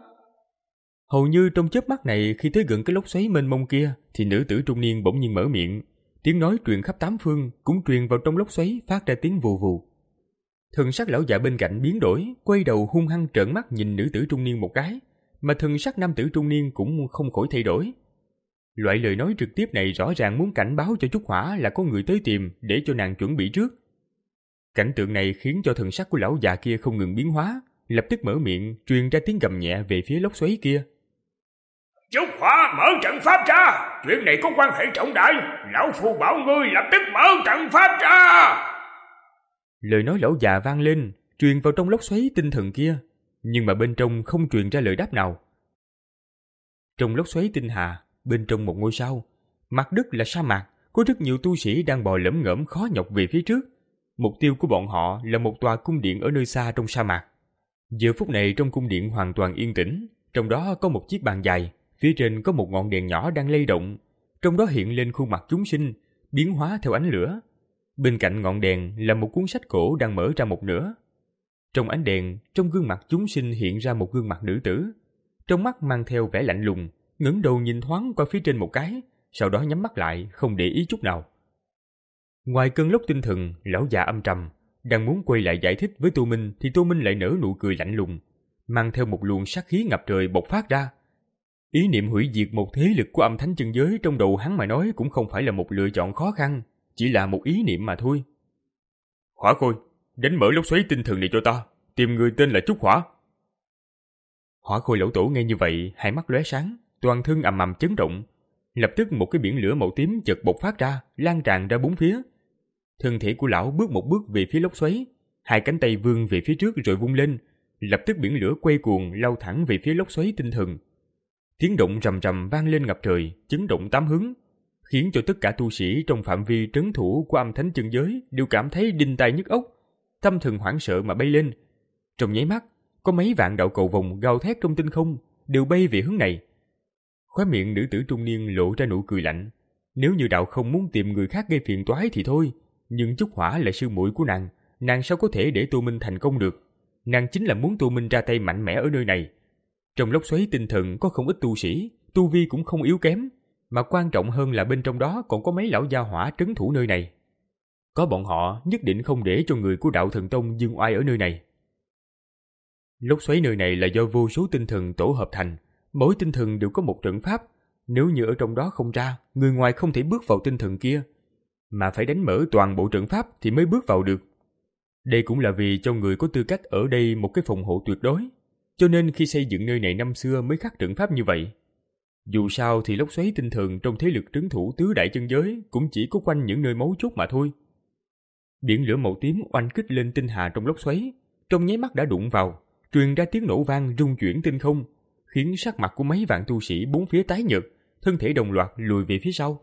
Hầu như trong chớp mắt này, khi tới gần cái lốc xoáy mênh mông kia, thì nữ tử trung niên bỗng nhiên mở miệng, tiếng nói truyền khắp tám phương, cũng truyền vào trong lốc xoáy phát ra tiếng vù vù. Thần sắc lão già bên cạnh biến đổi, quay đầu hung hăng trợn mắt nhìn nữ tử trung niên một cái, mà thần sắc nam tử trung niên cũng không khỏi thay đổi. Loại lời nói trực tiếp này rõ ràng muốn cảnh báo cho Trúc Hỏa là có người tới tìm để cho nàng chuẩn bị trước. Cảnh tượng này khiến cho thần sắc của lão già kia không ngừng biến hóa, lập tức mở miệng truyền ra tiếng gầm nhẹ về phía lốc xoáy kia. Trúc Hỏa, mở trận pháp ra, chuyện này có quan hệ trọng đại, lão phu bảo ngươi lập tức mở trận pháp ra. Lời nói lão già vang lên, truyền vào trong lốc xoáy tinh thần kia, nhưng mà bên trong không truyền ra lời đáp nào. Trong lốc xoáy tinh hà, bên trong một ngôi sao, mặt đất là sa mạc, có rất nhiều tu sĩ đang bò lẫm ngẫm khó nhọc về phía trước. Mục tiêu của bọn họ là một tòa cung điện ở nơi xa trong sa mạc. Giờ phút này trong cung điện hoàn toàn yên tĩnh, trong đó có một chiếc bàn dài, phía trên có một ngọn đèn nhỏ đang lay động, trong đó hiện lên khuôn mặt chúng sinh, biến hóa theo ánh lửa. Bên cạnh ngọn đèn là một cuốn sách cổ đang mở ra một nửa. Trong ánh đèn, trong gương mặt chúng sinh hiện ra một gương mặt nữ tử, trong mắt mang theo vẻ lạnh lùng, ngẩng đầu nhìn thoáng qua phía trên một cái, sau đó nhắm mắt lại, không để ý chút nào. Ngoài cơn lốc tinh thần, lão già âm trầm, đang muốn quay lại giải thích với Tô Minh thì Tô Minh lại nở nụ cười lạnh lùng, mang theo một luồng sát khí ngập trời bộc phát ra. Ý niệm hủy diệt một thế lực của Âm Thánh Chân Giới trong đầu hắn mà nói cũng không phải là một lựa chọn khó khăn, chỉ là một ý niệm mà thôi. Hỏa Khôi, đánh mở lốc xoáy tinh thần này cho ta, tìm người tên là Trúc Hỏa. Hỏa Khôi lão tổ nghe như vậy, hai mắt lóe sáng, toàn thân ầm ầm chấn động. Lập tức một cái biển lửa màu tím chợt bộc phát ra, lan tràn ra bốn phía. Thân thể của lão bước một bước về phía lốc xoáy, hai cánh tay vươn về phía trước rồi vung lên, lập tức biển lửa quay cuồng lao thẳng về phía lốc xoáy tinh thần. Tiếng động rầm rầm vang lên ngập trời, chấn động tám hướng, khiến cho tất cả tu sĩ trong phạm vi trấn thủ của Âm Thánh Chân Giới đều cảm thấy đinh tai nhức óc, tâm thần hoảng sợ mà bay lên. Trong nháy mắt, có mấy vạn đạo cầu vồng gào thét trong tinh không, đều bay về hướng này. Khóe miệng nữ tử trung niên lộ ra nụ cười lạnh. Nếu như đạo không muốn tìm người khác gây phiền toái thì thôi, nhưng Trúc Hỏa là sư muội của nàng, nàng sao có thể để Tô Minh thành công được? Nàng chính là muốn Tô Minh ra tay mạnh mẽ ở nơi này. Trong lốc xoáy tinh thần có không ít tu sĩ, tu vi cũng không yếu kém, mà quan trọng hơn là bên trong đó còn có mấy lão gia hỏa trấn thủ nơi này. Có bọn họ nhất định không để cho người của đạo Thần Tông dương oai ở nơi này. Lốc xoáy nơi này là do vô số tinh thần tổ hợp thành, mỗi tinh thần đều có một trận pháp. Nếu như ở trong đó không ra, người ngoài không thể bước vào tinh thần kia, mà phải đánh mở toàn bộ trận pháp thì mới bước vào được. Đây cũng là vì cho người có tư cách ở đây một cái phòng hộ tuyệt đối, cho nên khi xây dựng nơi này năm xưa mới khắc trận pháp như vậy. Dù sao thì lốc xoáy tinh thần trong thế lực trấn thủ tứ đại chân giới cũng chỉ có quanh những nơi mấu chốt mà thôi. Biển lửa màu tím oanh kích lên tinh hà trong lốc xoáy, trong nháy mắt đã đụng vào, truyền ra tiếng nổ vang rung chuyển tinh không, khiến sắc mặt của mấy vạn tu sĩ bốn phía tái nhợt, thân thể đồng loạt lùi về phía sau.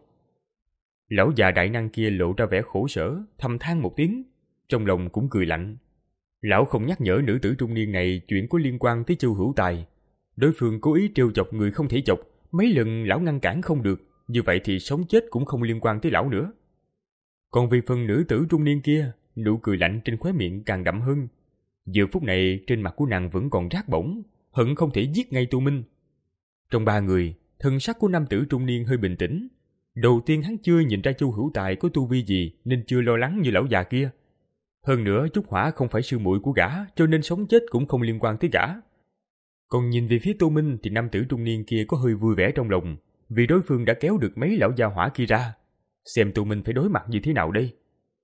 Lão già đại năng kia lộ ra vẻ khổ sở, thầm than một tiếng, trong lòng cũng cười lạnh. Lão không nhắc nhở nữ tử trung niên này chuyện có liên quan tới Chu Hữu Tài. Đối phương cố ý trêu chọc người không thể chọc, mấy lần lão ngăn cản không được, như vậy thì sống chết cũng không liên quan tới lão nữa. Còn vì phần nữ tử trung niên kia, nụ cười lạnh trên khóe miệng càng đậm hơn. Giờ phút này trên mặt của nàng vẫn còn rát bỏng, hận không thể giết ngay Tu Minh. Trong ba người, thân sắc của nam tử trung niên hơi bình tĩnh. Đầu tiên hắn chưa nhìn ra Chu Hữu Tài có tu vi gì nên chưa lo lắng như lão già kia. Hơn nữa Trúc Hỏa không phải sư muội của gã, cho nên sống chết cũng không liên quan tới gã. Còn nhìn về phía Tô Minh thì nam tử trung niên kia có hơi vui vẻ trong lòng, vì đối phương đã kéo được mấy lão gia hỏa kia ra. Xem Tô Minh phải đối mặt như thế nào đây?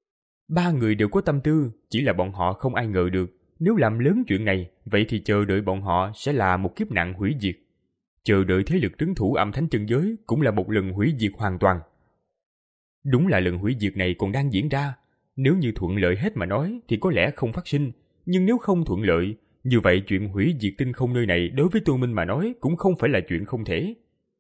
Ba người đều có tâm tư, chỉ là bọn họ không ai ngờ được, nếu làm lớn chuyện này, vậy thì chờ đợi bọn họ sẽ là một kiếp nạn hủy diệt. Chờ đợi thế lực trấn thủ Âm Thánh chân giới cũng là một lần hủy diệt hoàn toàn. Đúng là lần hủy diệt này còn đang diễn ra. Nếu như thuận lợi hết mà nói thì có lẽ không phát sinh, nhưng nếu không thuận lợi, như vậy chuyện hủy diệt tinh không nơi này đối với Tô Minh mà nói cũng không phải là chuyện không thể.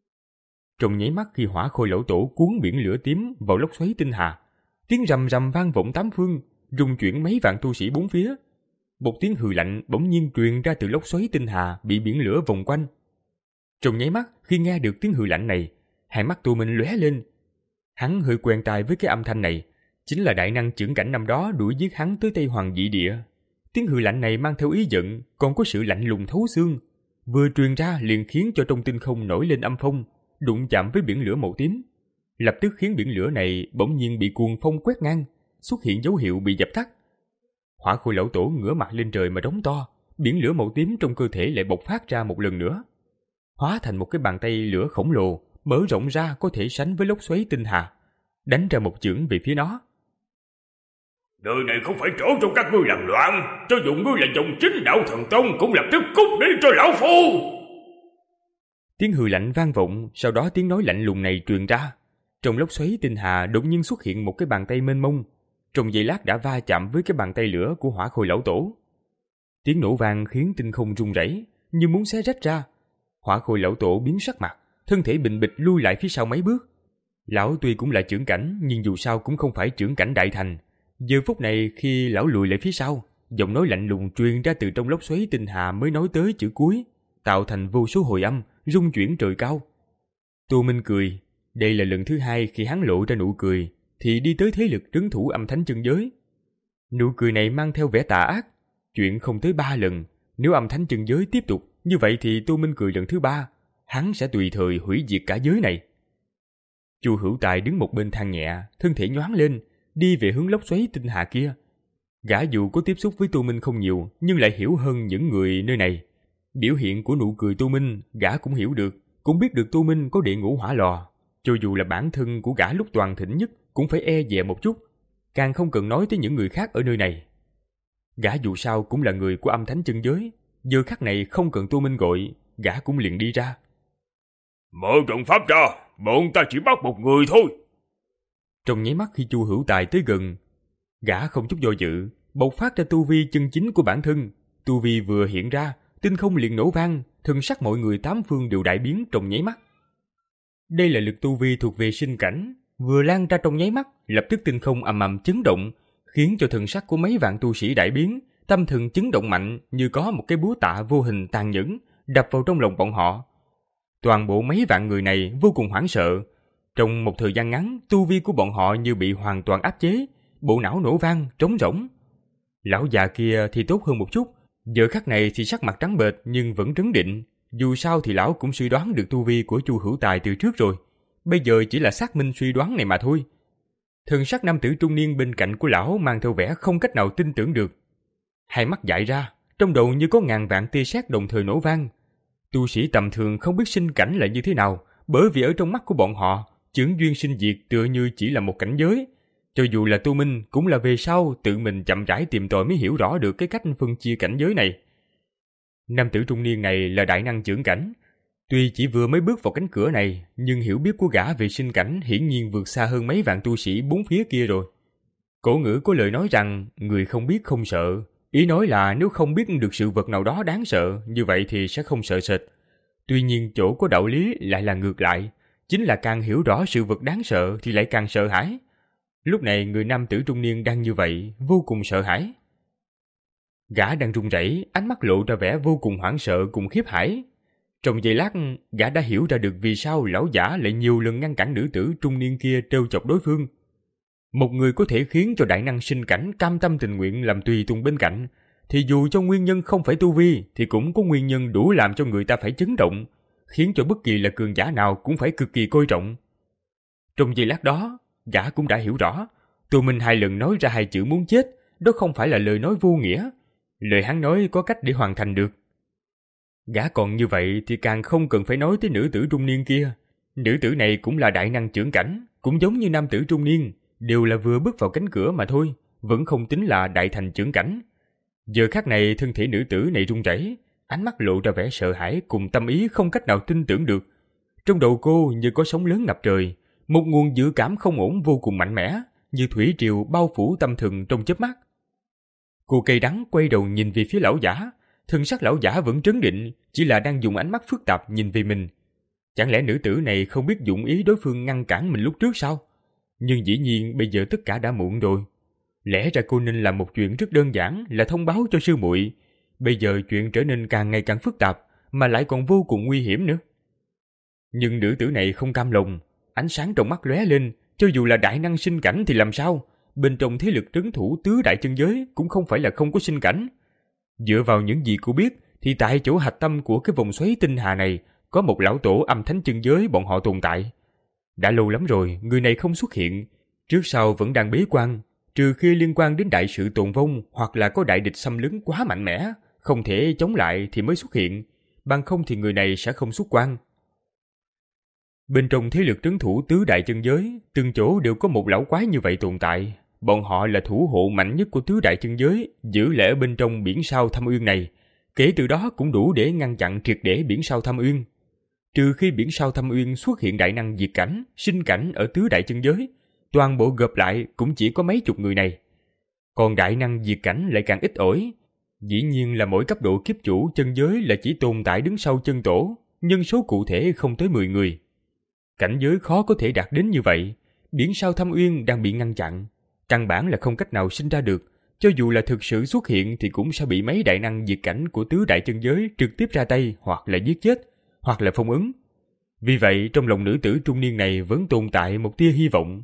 Trong nháy mắt khi hỏa khôi lão tổ cuốn biển lửa tím vào lốc xoáy tinh hà, tiếng rầm rầm vang vọng tám phương, rung chuyển mấy vạn tu sĩ bốn phía. Một tiếng hừ lạnh bỗng nhiên truyền ra từ lốc xoáy tinh hà bị biển lửa vòng quanh. Trong nháy mắt khi nghe được tiếng hừ lạnh này, hai mắt Tô Minh lóe lên. Hắn hơi quen tai với cái âm thanh này, chính là đại năng chưởng cảnh năm đó đuổi giết hắn tới Tây Hoàng Dị Địa. Tiếng hừ lạnh này mang theo ý giận, còn có sự lạnh lùng thấu xương. Vừa truyền ra liền khiến cho trong tinh không nổi lên âm phong, đụng chạm với biển lửa màu tím. Lập tức khiến biển lửa này bỗng nhiên bị cuồng phong quét ngang, xuất hiện dấu hiệu bị dập tắt. Hỏa khôi lão tổ ngửa mặt lên trời mà đóng to, biển lửa màu tím trong cơ thể lại bộc phát ra một lần nữa, hóa thành một cái bàn tay lửa khổng lồ, mở rộng ra có thể sánh với lốc xoáy tinh hà, đánh ra một chưởng về phía nó. Đời này không phải chỗ trong các ngươi làm loạn, cho dù ngươi là dòng chính đạo thần tông cũng lập tức cút đi cho lão phu. Tiếng hừ lạnh vang vọng, sau đó tiếng nói lạnh lùng này truyền ra. Trong lốc xoáy tinh hà đột nhiên xuất hiện một cái bàn tay mênh mông, trong giây lát đã va chạm với cái bàn tay lửa của hỏa khôi lão tổ. Tiếng nổ vang khiến tinh không rung rẩy, như muốn xé rách ra. Hỏa khôi lão tổ biến sắc mặt, thân thể bình bịch lui lại phía sau mấy bước. Lão tuy cũng là chưởng cảnh, nhưng dù sao cũng không phải chưởng cảnh đại thành. Giờ phút này khi lão lùi lại phía sau, giọng nói lạnh lùng truyền ra từ trong lốc xoáy tinh hà mới nói tới chữ cuối, tạo thành vô số hồi âm, rung chuyển trời cao. Tô Minh cười, đây là lần thứ hai khi hắn lộ ra nụ cười, thì đi tới thế lực trấn thủ Âm Thánh chân giới. Nụ cười này mang theo vẻ tà ác, chuyện không tới ba lần, nếu Âm Thánh chân giới tiếp tục, như vậy thì Tô Minh cười lần thứ ba, hắn sẽ tùy thời hủy diệt cả giới này. Chu Hữu Tài đứng một bên than nhẹ, thân thể nhoáng lên, đi về hướng lốc xoáy tinh hà kia. Gã dù có tiếp xúc với Tô Minh không nhiều, nhưng lại hiểu hơn những người nơi này. Biểu hiện của nụ cười Tô Minh, gã cũng hiểu được, cũng biết được Tô Minh có địa ngũ hỏa lò. Cho dù là bản thân của gã lúc toàn thịnh nhất, cũng phải e dè một chút, càng không cần nói tới những người khác ở nơi này. Gã dù sao cũng là người của Âm Thánh chân giới, giờ khắc này không cần Tô Minh gọi, gã cũng liền đi ra. Mở trận pháp ra, bọn ta chỉ bắt một người thôi. Trong nháy mắt khi Chu Hữu Tài tới gần, gã không chút do dự, bộc phát ra tu vi chân chính của bản thân. Tu vi vừa hiện ra, tinh không liền nổ vang, thân sắc mọi người tám phương đều đại biến trong nháy mắt. Đây là lực tu vi thuộc về sinh cảnh, vừa lan ra trong nháy mắt, lập tức tinh không ầm ầm chấn động, khiến cho thần sắc của mấy vạn tu sĩ đại biến, tâm thần chấn động mạnh như có một cái búa tạ vô hình tàn nhẫn đập vào trong lòng bọn họ. Toàn bộ mấy vạn người này vô cùng hoảng sợ. Trong một thời gian ngắn, tu vi của bọn họ như bị hoàn toàn áp chế, bộ não nổ vang, trống rỗng. Lão già kia thì tốt hơn một chút, giờ khắc này thì sắc mặt trắng bệch nhưng vẫn trấn định. Dù sao thì lão cũng suy đoán được tu vi của Chu Hữu Tài từ trước rồi, bây giờ chỉ là xác minh suy đoán này mà thôi. Thần sắc nam tử trung niên bên cạnh của lão mang theo vẻ không cách nào tin tưởng được. Hai mắt dại ra, trong đầu như có ngàn vạn tia sét đồng thời nổ vang. Tu sĩ tầm thường không biết sinh cảnh là như thế nào, bởi vì ở trong mắt của bọn họ, chướng duyên sinh diệt tựa như chỉ là một cảnh giới. Cho dù là tu minh cũng là về sau tự mình chậm rãi tìm tòi mới hiểu rõ được cái cách phân chia cảnh giới này. Nam tử trung niên này là đại năng chưởng cảnh. Tuy chỉ vừa mới bước vào cánh cửa này, nhưng hiểu biết của gã về sinh cảnh hiển nhiên vượt xa hơn mấy vạn tu sĩ bốn phía kia rồi. Cổ ngữ có lời nói rằng người không biết không sợ. Ý nói là nếu không biết được sự vật nào đó đáng sợ, như vậy thì sẽ không sợ sệt. Tuy nhiên chỗ có đạo lý lại là ngược lại. Chính là càng hiểu rõ sự vật đáng sợ thì lại càng sợ hãi. Lúc này người nam tử trung niên đang như vậy, vô cùng sợ hãi. Gã đang run rẩy, ánh mắt lộ ra vẻ vô cùng hoảng sợ cùng khiếp hãi. Trong giây lát, gã đã hiểu ra được vì sao lão giả lại nhiều lần ngăn cản nữ tử trung niên kia trêu chọc đối phương. Một người có thể khiến cho đại năng sinh cảnh cam tâm tình nguyện làm tùy tùng bên cạnh, thì dù cho nguyên nhân không phải tu vi, thì cũng có nguyên nhân đủ làm cho người ta phải chấn động, khiến cho bất kỳ là cường giả nào cũng phải cực kỳ coi trọng. Trong giây lát đó, gã cũng đã hiểu rõ, tụi mình hai lần nói ra hai chữ muốn chết, đó không phải là lời nói vô nghĩa. Lời hắn nói có cách để hoàn thành được. Gã còn như vậy thì càng không cần phải nói tới nữ tử trung niên kia. Nữ tử này cũng là đại năng chưởng cảnh, cũng giống như nam tử trung niên, đều là vừa bước vào cánh cửa mà thôi, vẫn không tính là đại thành chưởng cảnh. Giờ khắc này thân thể nữ tử này run rẩy, ánh mắt lộ ra vẻ sợ hãi cùng tâm ý không cách nào tin tưởng được. Trong đầu cô như có sóng lớn ngập trời, một nguồn dự cảm không ổn vô cùng mạnh mẽ, như thủy triều bao phủ tâm thần trong chớp mắt. Cô cay đắng quay đầu nhìn về phía lão giả, thân sắc lão giả vẫn trấn định, chỉ là đang dùng ánh mắt phức tạp nhìn về mình. Chẳng lẽ nữ tử này không biết dụng ý đối phương ngăn cản mình lúc trước sao? Nhưng dĩ nhiên bây giờ tất cả đã muộn rồi. Lẽ ra cô nên làm một chuyện rất đơn giản là thông báo cho sư muội. Bây giờ chuyện trở nên càng ngày càng phức tạp, mà lại còn vô cùng nguy hiểm nữa. Nhưng nữ tử này không cam lòng, ánh sáng trong mắt lóe lên, cho dù là đại năng sinh cảnh thì làm sao? Bên trong thế lực trấn thủ tứ đại chân giới cũng không phải là không có sinh cảnh. Dựa vào những gì cô biết thì tại chỗ hạch tâm của cái vòng xoáy tinh hà này có một lão tổ âm thánh chân giới bọn họ tồn tại. Đã lâu lắm rồi người này không xuất hiện, trước sau vẫn đang bế quan, trừ khi liên quan đến đại sự tồn vong hoặc là có đại địch xâm lấn quá mạnh mẽ, không thể chống lại thì mới xuất hiện, bằng không thì người này sẽ không xuất quan. Bên trong thế lực trấn thủ tứ đại chân giới, từng chỗ đều có một lão quái như vậy tồn tại. Bọn họ là thủ hộ mạnh nhất của tứ đại chân giới, giữ lẽ bên trong biển sao Thâm Uyên này. Kể từ đó cũng đủ để ngăn chặn triệt để biển sao Thâm Uyên. Trừ khi biển sao Thâm Uyên xuất hiện đại năng diệt cảnh, sinh cảnh ở tứ đại chân giới, toàn bộ gộp lại cũng chỉ có mấy chục người này. Còn đại năng diệt cảnh lại càng ít ỏi. Dĩ nhiên là mỗi cấp độ kiếp chủ chân giới là chỉ tồn tại đứng sau chân tổ, nhân số cụ thể không tới mười người. Cảnh giới khó có thể đạt đến như vậy, biển sao Thâm Uyên đang bị ngăn chặn. Căn bản là không cách nào sinh ra được, cho dù là thực sự xuất hiện thì cũng sẽ bị mấy đại năng diệt cảnh của tứ đại chân giới trực tiếp ra tay hoặc là giết chết, hoặc là phong ấn. Vì vậy trong lòng nữ tử trung niên này vẫn tồn tại một tia hy vọng.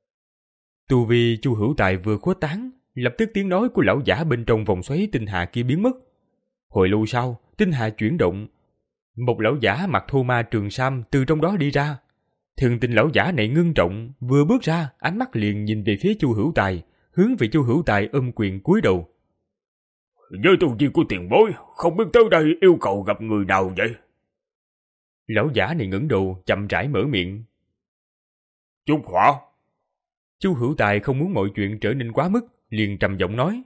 Tu vi Chu Hữu Tài vừa khuếch tán, lập tức tiếng nói của lão giả bên trong vòng xoáy tinh hà kia biến mất. Hồi lâu sau, tinh hà chuyển động, một lão giả mặc thô ma trường sam từ trong đó đi ra. Thường tình lão giả này ngưng trọng, vừa bước ra, ánh mắt liền nhìn về phía Chu Hữu Tài, hướng về Chu Hữu Tài ôm quyền cúi đầu. Với tu vi của tiền bối, không biết tới đây yêu cầu gặp người nào vậy? Lão giả này ngẩng đầu, chậm rãi mở miệng. Trúc Hỏa. Chu Hữu Tài không muốn mọi chuyện trở nên quá mức, liền trầm giọng nói.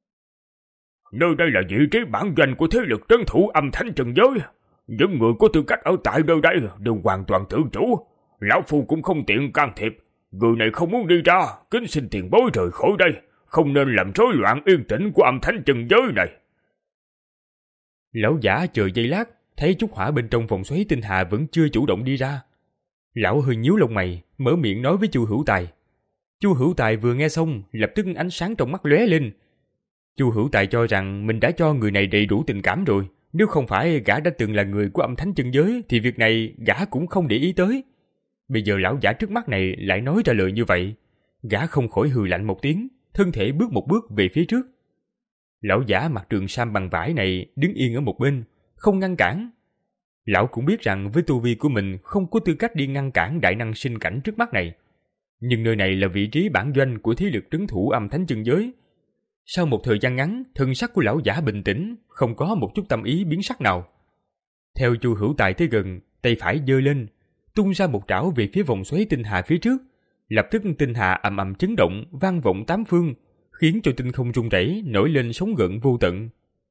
Nơi đây là vị trí bản doanh của thế lực trấn thủ âm thánh trần giới. Những người có tư cách ở tại nơi đây đều hoàn toàn tự chủ. Lão Phu cũng không tiện can thiệp. Người này không muốn đi ra, kính xin tiền bối rời khỏi đây. Không nên làm rối loạn yên tĩnh của âm thánh trần giới này. Lão giả chờ giây lát, thấy Trúc Hỏa bên trong vòng xoáy tinh hà vẫn chưa chủ động đi ra. Lão hơi nhíu lông mày, mở miệng nói với Chu Hữu Tài. Chu Hữu Tài vừa nghe xong, lập tức ánh sáng trong mắt lóe lên. Chu Hữu Tài cho rằng mình đã cho người này đầy đủ tình cảm rồi. Nếu không phải gã đã từng là người của âm thánh chân giới thì việc này gã cũng không để ý tới. Bây giờ lão giả trước mắt này lại nói ra lời như vậy. Gã không khỏi hừ lạnh một tiếng, thân thể bước một bước về phía trước. Lão giả mặc trường sam bằng vải này đứng yên ở một bên, không ngăn cản. Lão cũng biết rằng với tu vi của mình không có tư cách đi ngăn cản đại năng sinh cảnh trước mắt này. Nhưng nơi này là vị trí bản doanh của thế lực trấn thủ âm thánh chân giới. Sau một thời gian ngắn, thân sắc của lão giả bình tĩnh, không có một chút tâm ý biến sắc nào. Theo Chu Hữu Tài tới gần, tay phải giơ lên, tung ra một trảo về phía vòng xoáy tinh hà phía trước. Lập tức tinh hà ầm ầm chấn động, vang vọng tám phương, khiến cho tinh không rung rẩy, nổi lên sóng gợn vô tận.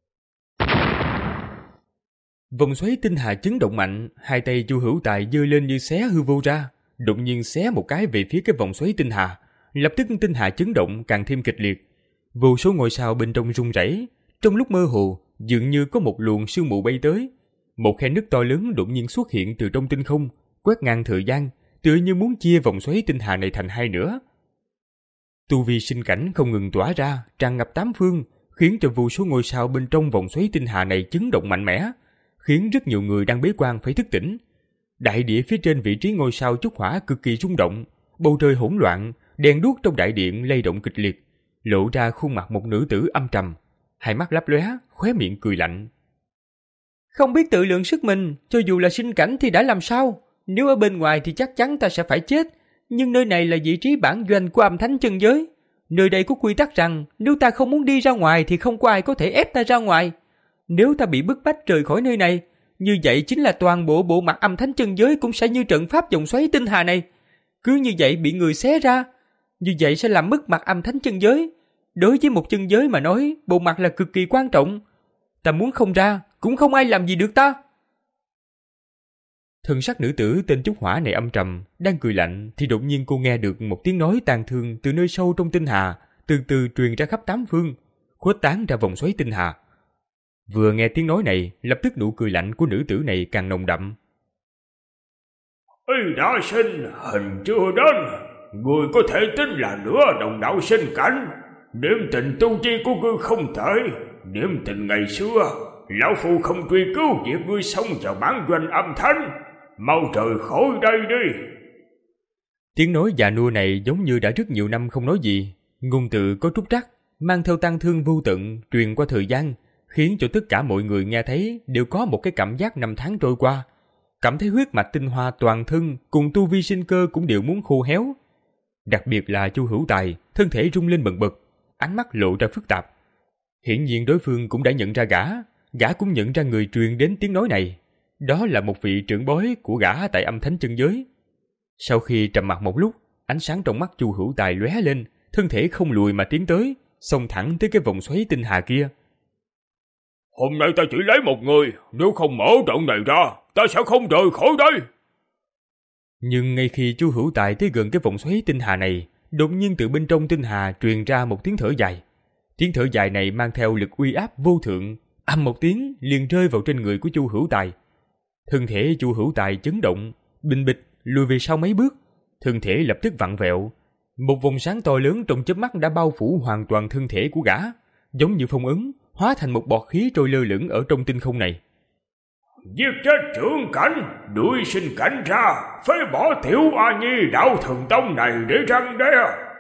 Vòng xoáy tinh hà chấn động mạnh, hai tay Chu Hữu Tài giơ lên như xé hư vô ra, đột nhiên xé một cái về phía cái vòng xoáy tinh hà. Lập tức tinh hà chấn động càng thêm kịch liệt, vô số ngôi sao bên trong rung rẩy. Trong lúc mơ hồ, dường như có một luồng sương mù bay tới, một khe nứt to lớn đột nhiên xuất hiện từ trong tinh không, quét ngang thời gian, tựa như muốn chia vòng xoáy tinh hà này thành hai nửa. Tu vi sinh cảnh không ngừng tỏa ra, tràn ngập tám phương, khiến cho vô số ngôi sao bên trong vòng xoáy tinh hà này chấn động mạnh mẽ, khiến rất nhiều người đang bế quan phải thức tỉnh. Đại địa phía trên vị trí ngôi sao chúc hỏa cực kỳ rung động, bầu trời hỗn loạn, đèn đuốc trong đại điện lay động kịch liệt, lộ ra khuôn mặt một nữ tử âm trầm, hai mắt lấp lóe, khóe miệng cười lạnh. Không biết tự lượng sức mình, cho dù là sinh cảnh thì đã làm sao? Nếu ở bên ngoài thì chắc chắn ta sẽ phải chết, nhưng nơi này là vị trí bản doanh của âm thánh chân giới. Nơi đây có quy tắc rằng nếu ta không muốn đi ra ngoài thì không có ai có thể ép ta ra ngoài. Nếu ta bị bức bách rời khỏi nơi này, như vậy chính là toàn bộ bộ mặt âm thánh chân giới cũng sẽ như trận pháp vòng xoáy tinh hà này. Cứ như vậy bị người xé ra, như vậy sẽ làm mất mặt âm thánh chân giới. Đối với một chân giới mà nói, bộ mặt là cực kỳ quan trọng. Ta muốn không ra, cũng không ai làm gì được ta. Thân sắc nữ tử tên Trúc Hỏa này âm trầm, đang cười lạnh thì đột nhiên cô nghe được một tiếng nói tàn thương từ nơi sâu trong tinh hà, từ từ truyền ra khắp tám phương, khuếch tán ra vòng xoáy tinh hà. Vừa nghe tiếng nói này, lập tức nụ cười lạnh của nữ tử này càng nồng đậm. Y đã sinh hình chưa đến, người có thể tính là nửa đồng đạo sinh cảnh. Niệm tình tu chi của ngươi không thể, niệm tình ngày xưa, lão phu không truy cứu việc ngươi xông vào bản doanh âm thánh, mau rời khỏi đây đi. Tiếng nói già nua này giống như đã rất nhiều năm không nói gì, ngôn từ có trúc trắc, mang theo tang thương vô tận truyền qua thời gian, khiến cho tất cả mọi người nghe thấy đều có một cái cảm giác năm tháng trôi qua, cảm thấy huyết mạch tinh hoa toàn thân cùng tu vi sinh cơ cũng đều muốn khô héo. Đặc biệt là Chu Hữu Tài, thân thể rung lên bần bật, ánh mắt lộ ra phức tạp. Hiển nhiên đối phương cũng đã nhận ra gã, gã cũng nhận ra người truyền đến tiếng nói này. Đó là một vị trưởng bối của gã tại âm thánh chân giới. Sau khi trầm mặc một lúc, ánh sáng trong mắt Chu Hữu Tài lóe lên, thân thể không lùi mà tiến tới, xông thẳng tới cái vòng xoáy tinh hà kia. Hôm nay ta chỉ lấy một người, nếu không mở trận này ra, ta sẽ không rời khỏi đây. Nhưng ngay khi Chu Hữu Tài tới gần cái vòng xoáy tinh hà này, đột nhiên từ bên trong tinh hà truyền ra một tiếng thở dài. Tiếng thở dài này mang theo lực uy áp vô thượng, ầm một tiếng liền rơi vào trên người của Chu Hữu Tài. Thân thể Chu Hữu Tài chấn động, bình bịch lùi về sau mấy bước, thân thể lập tức vặn vẹo. Một vòng sáng to lớn trong chớp mắt đã bao phủ hoàn toàn thân thể của gã, giống như phong ấn, hóa thành một bọt khí trôi lơ lửng ở trong tinh không này. Giết chết trưởng cảnh, đuổi sinh cảnh ra, phế bỏ Tiểu A Nhi đạo thần tông này để răng đe.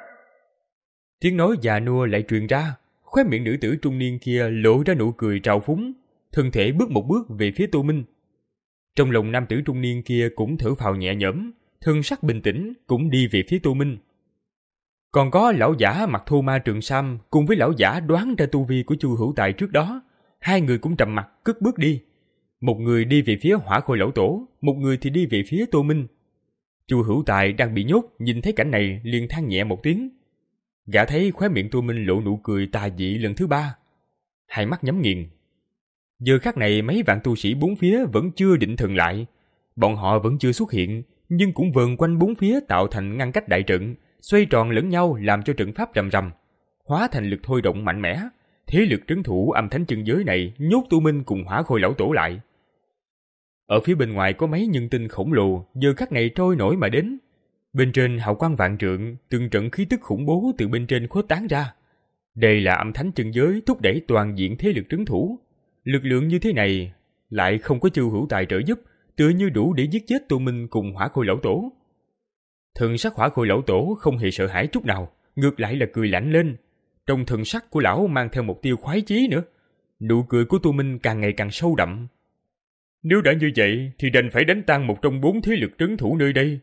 Tiếng nói già nua lại truyền ra, khóe miệng nữ tử trung niên kia lộ ra nụ cười trào phúng, thân thể bước một bước về phía Tô Minh. Trong lòng nam tử trung niên kia cũng thở phào nhẹ nhõm, thân sắc bình tĩnh cũng đi về phía Tô Minh. Còn có lão giả mặc thô ma trường sam cùng với lão giả đoán ra tu vi của Chu Hữu Tài trước đó, hai người cũng trầm mặt cất bước đi. Một người đi về phía Hỏa Khôi lão tổ, một người thì đi về phía Tô Minh. Chu Hữu Tài đang bị nhốt, nhìn thấy cảnh này liền than nhẹ một tiếng. Gã thấy khóe miệng Tô Minh lộ nụ cười tà dị lần thứ ba, hai mắt nhắm nghiền. Giờ khắc này mấy vạn tu sĩ bốn phía vẫn chưa định thần lại, bọn họ vẫn chưa xuất hiện, nhưng cũng vờn quanh bốn phía tạo thành ngăn cách đại trận, xoay tròn lẫn nhau làm cho trận pháp rầm rầm, hóa thành lực thôi động mạnh mẽ. Thế lực trấn thủ âm thánh chân giới này nhốt Tô Minh cùng Hỏa Khôi lão tổ lại. Ở phía bên ngoài có mấy nhân tinh khổng lồ giờ khắc này trôi nổi mà đến. Bên trên hào quang vạn trượng, từng trận khí tức khủng bố từ bên trên khuếch tán ra. Đây là âm thánh chân giới thúc đẩy toàn diện thế lực trấn thủ. Lực lượng như thế này lại không có Chu Hữu Tài trợ giúp, tựa như đủ để giết chết Tô Minh cùng Hỏa Khôi lão tổ. Thần sắc Hỏa Khôi lão tổ không hề sợ hãi chút nào, ngược lại là cười lạnh lên. Trong thần sắc của lão mang theo một tia khoái chí nữa. Nụ cười của Tô Minh càng ngày càng sâu đậm. Nếu đã như vậy thì đành phải đánh tan một trong bốn thế lực trấn thủ nơi đây.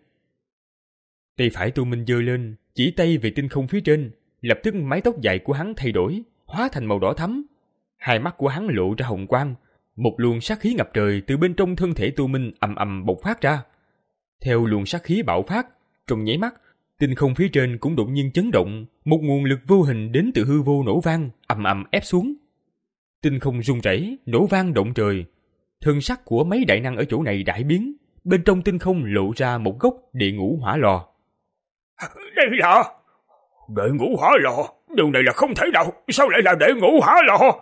Tay phải Tô Minh giơ lên, chỉ tay về tinh không phía trên, lập tức mái tóc dài của hắn thay đổi, hóa thành màu đỏ thắm. Hai mắt của hắn lộ ra hồng quang, một luồng sát khí ngập trời từ bên trong thân thể Tô Minh ầm ầm bộc phát ra. Theo luồng sát khí bạo phát, trong nháy mắt, tinh không phía trên cũng đột nhiên chấn động, một nguồn lực vô hình đến từ hư vô nổ vang, ầm ầm ép xuống. Tinh không rung rẩy, nổ vang động trời. Thân sắc của mấy đại năng ở chỗ này đại biến, bên trong tinh không lộ ra một gốc địa ngũ hỏa lò. Đây là địa ngũ hỏa lò, điều này là không thể nào, sao lại là địa ngũ hỏa lò?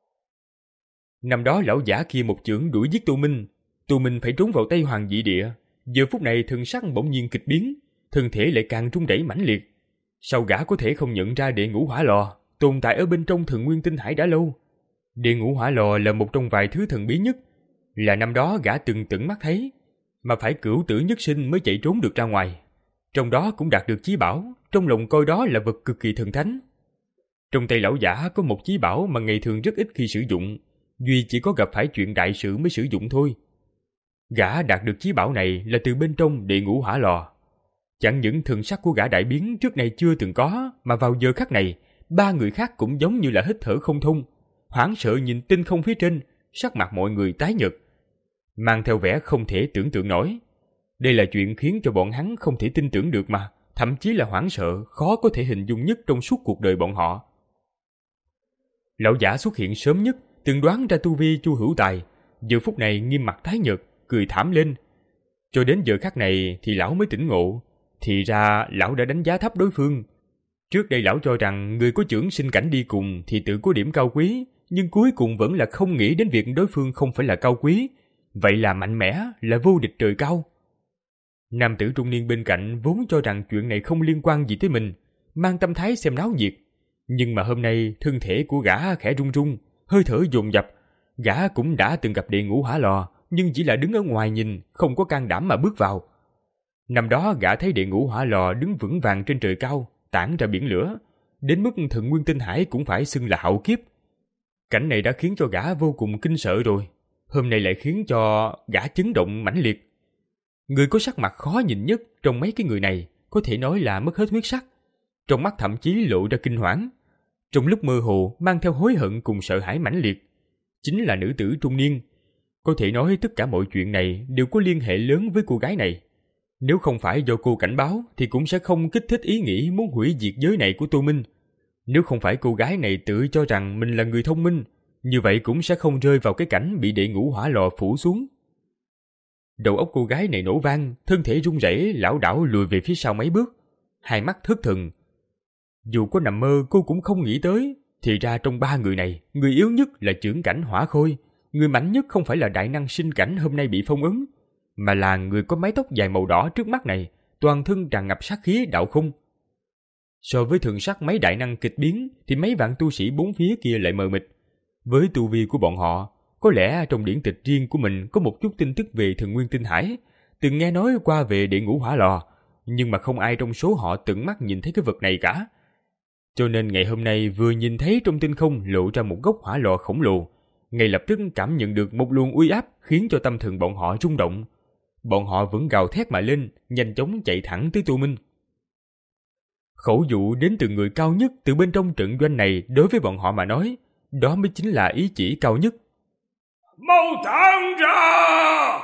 Năm đó lão giả kia một chưởng đuổi giết Tô Minh, Tô Minh phải trốn vào tay Hoàng Dị Địa. Giờ phút này thân sắc bỗng nhiên kịch biến, thân thể lại càng rung rẩy mãnh liệt. Sao gã có thể không nhận ra địa ngũ hỏa lò tồn tại ở bên trong Thần Nguyên Tinh Hải đã lâu? Địa ngũ hỏa lò là một trong vài thứ thần bí nhất, là năm đó gã từng tận mắt thấy, mà phải cửu tử nhất sinh mới chạy trốn được ra ngoài. Trong đó cũng đạt được chí bảo, trong lòng coi đó là vật cực kỳ thần thánh. Trong tay lão giả có một chí bảo mà ngày thường rất ít khi sử dụng, duy chỉ có gặp phải chuyện đại sự mới sử dụng thôi. Gã đạt được chí bảo này là từ bên trong địa ngũ hỏa lò. Chẳng những thần sắc của gã đại biến trước này chưa từng có, mà vào giờ khắc này, ba người khác cũng giống như là hít thở không thông, hoảng sợ nhìn tinh không phía trên, sắc mặt mọi người tái nhợt, mang theo vẻ không thể tưởng tượng nổi. Đây là chuyện khiến cho bọn hắn không thể tin tưởng được mà, thậm chí là hoảng sợ, khó có thể hình dung nhất trong suốt cuộc đời bọn họ. Lão giả xuất hiện sớm nhất, từng đoán ra tu vi Chu Hữu Tài, giờ phút này nghiêm mặt tái nhợt, cười thảm lên. Cho đến giờ khắc này thì lão mới tỉnh ngộ, thì ra lão đã đánh giá thấp đối phương. Trước đây lão cho rằng người có chưởng sinh cảnh đi cùng thì tự có điểm cao quý, nhưng cuối cùng vẫn là không nghĩ đến việc đối phương không phải là cao quý, vậy là mạnh mẽ, là vô địch trời cao. Nam tử trung niên bên cạnh vốn cho rằng chuyện này không liên quan gì tới mình, mang tâm thái xem náo nhiệt. Nhưng mà hôm nay thân thể của gã khẽ run run, hơi thở dồn dập. Gã cũng đã từng gặp địa ngũ hỏa lò, nhưng chỉ là đứng ở ngoài nhìn, không có can đảm mà bước vào. Năm đó gã thấy địa ngũ hỏa lò đứng vững vàng trên trời cao, tản ra biển lửa, đến mức Thần Nguyên Tinh Hải cũng phải xưng là hạo kiếp. Cảnh này đã khiến cho gã vô cùng kinh sợ rồi, hôm nay lại khiến cho gã chấn động mãnh liệt. Người có sắc mặt khó nhìn nhất trong mấy cái người này có thể nói là mất hết huyết sắc, trong mắt thậm chí lộ ra kinh hoảng, trong lúc mơ hồ mang theo hối hận cùng sợ hãi mãnh liệt. Chính là nữ tử trung niên. Có thể nói tất cả mọi chuyện này đều có liên hệ lớn với cô gái này. Nếu không phải do cô cảnh báo thì cũng sẽ không kích thích ý nghĩ muốn hủy diệt giới này của Tô Minh. Nếu không phải cô gái này tự cho rằng mình là người thông minh, như vậy cũng sẽ không rơi vào cái cảnh bị địa ngũ hỏa lò phủ xuống. Đầu óc cô gái này nổ vang, thân thể run rẩy, lảo đảo lùi về phía sau mấy bước, hai mắt thất thần. Dù có nằm mơ cô cũng không nghĩ tới, thì ra trong ba người này, người yếu nhất là chưởng cảnh Hỏa Khôi, người mạnh nhất không phải là đại năng sinh cảnh hôm nay bị phong ấn, mà là người có mái tóc dài màu đỏ trước mắt này, toàn thân tràn ngập sát khí đạo khung. So với thường sắc mấy đại năng kịch biến thì mấy vạn tu sĩ bốn phía kia lại mờ mịt. Với tu vi của bọn họ, có lẽ trong điển tịch riêng của mình có một chút tin tức về Thần Nguyên Tinh Hải, từng nghe nói qua về địa ngũ hỏa lò, nhưng mà không ai trong số họ tận mắt nhìn thấy cái vật này cả. Cho nên ngày hôm nay vừa nhìn thấy trong tinh không lộ ra một gốc hỏa lò khổng lồ, ngay lập tức cảm nhận được một luồng uy áp khiến cho tâm thần bọn họ rung động. Bọn họ vẫn gào thét mà lên, nhanh chóng chạy thẳng tới Tô Minh. Khẩu dụ đến từ người cao nhất từ bên trong trận doanh này đối với bọn họ mà nói, đó mới chính là ý chỉ cao nhất. Mau thẳng ra!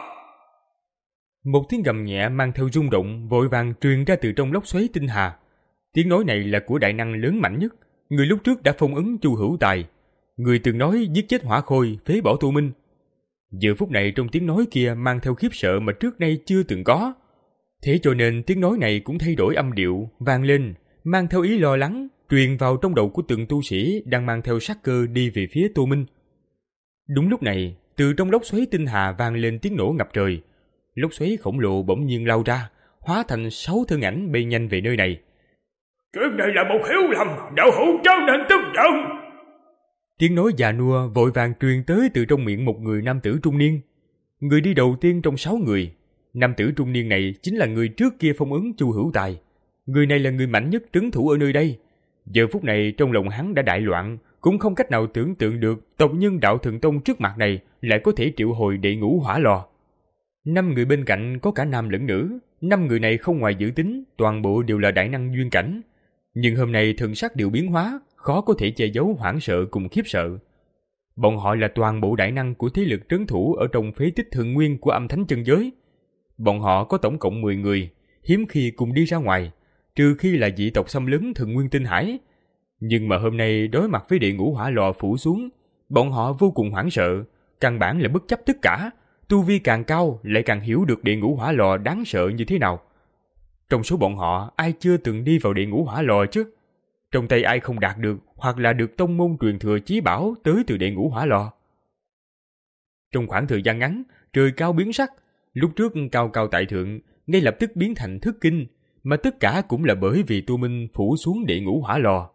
Một tiếng gầm nhẹ mang theo rung động vội vàng truyền ra từ trong lốc xoáy tinh hà. Tiếng nói này là của đại năng lớn mạnh nhất, người lúc trước đã phong ấn Chu Hữu Tài, người từng nói giết chết Hỏa Khôi, phế bỏ Tô Minh. Giờ phút này trong tiếng nói kia mang theo khiếp sợ mà trước nay chưa từng có. Thế cho nên tiếng nói này cũng thay đổi âm điệu, vang lên, mang theo ý lo lắng, truyền vào trong đầu của từng tu sĩ đang mang theo sát cơ đi về phía Tô Minh. Đúng lúc này, từ trong lốc xoáy tinh hà vang lên tiếng nổ ngập trời. Lốc xoáy khổng lồ bỗng nhiên lao ra, hóa thành sáu thân ảnh bay nhanh về nơi này. Chuyện này là một hiểu lầm, đạo hữu chớ nên tức giận. Tiếng nói già nua vội vàng truyền tới từ trong miệng một người nam tử trung niên. Người đi đầu tiên trong sáu người, nam tử trung niên này chính là người trước kia phong ấn Chu Hữu Tài. Người này là người mạnh nhất trấn thủ ở nơi đây. Giờ phút này trong lòng hắn đã đại loạn, cũng không cách nào tưởng tượng được tộc nhân đạo thần tông trước mặt này lại có thể triệu hồi địa ngũ hỏa lò. Năm người bên cạnh có cả nam lẫn nữ, năm người này không ngoài dự tính, toàn bộ đều là đại năng duyên cảnh. Nhưng hôm nay thần sắc đều biến hóa, khó có thể che giấu hoảng sợ cùng khiếp sợ. Bọn họ là toàn bộ đại năng của thế lực trấn thủ ở trong phế tích thường nguyên của âm thánh chân giới. Bọn họ có tổng cộng mười người, hiếm khi cùng đi ra ngoài, trừ khi là dị tộc xâm lấn thường nguyên tinh hải. Nhưng mà hôm nay đối mặt với địa ngũ hỏa lò phủ xuống, bọn họ vô cùng hoảng sợ, căn bản là bất chấp tất cả, tu vi càng cao lại càng hiểu được địa ngũ hỏa lò đáng sợ như thế nào. Trong số bọn họ, ai chưa từng đi vào địa ngũ hỏa lò chứ? Trong tay ai không đạt được hoặc là được tông môn truyền thừa chí bảo tới từ địa ngũ hỏa lò? Trong khoảng thời gian ngắn, trời cao biến sắc, lúc trước cao cao tại thượng, ngay lập tức biến thành thất kinh, mà tất cả cũng là bởi vì Tu Minh phủ xuống địa ngũ hỏa lò.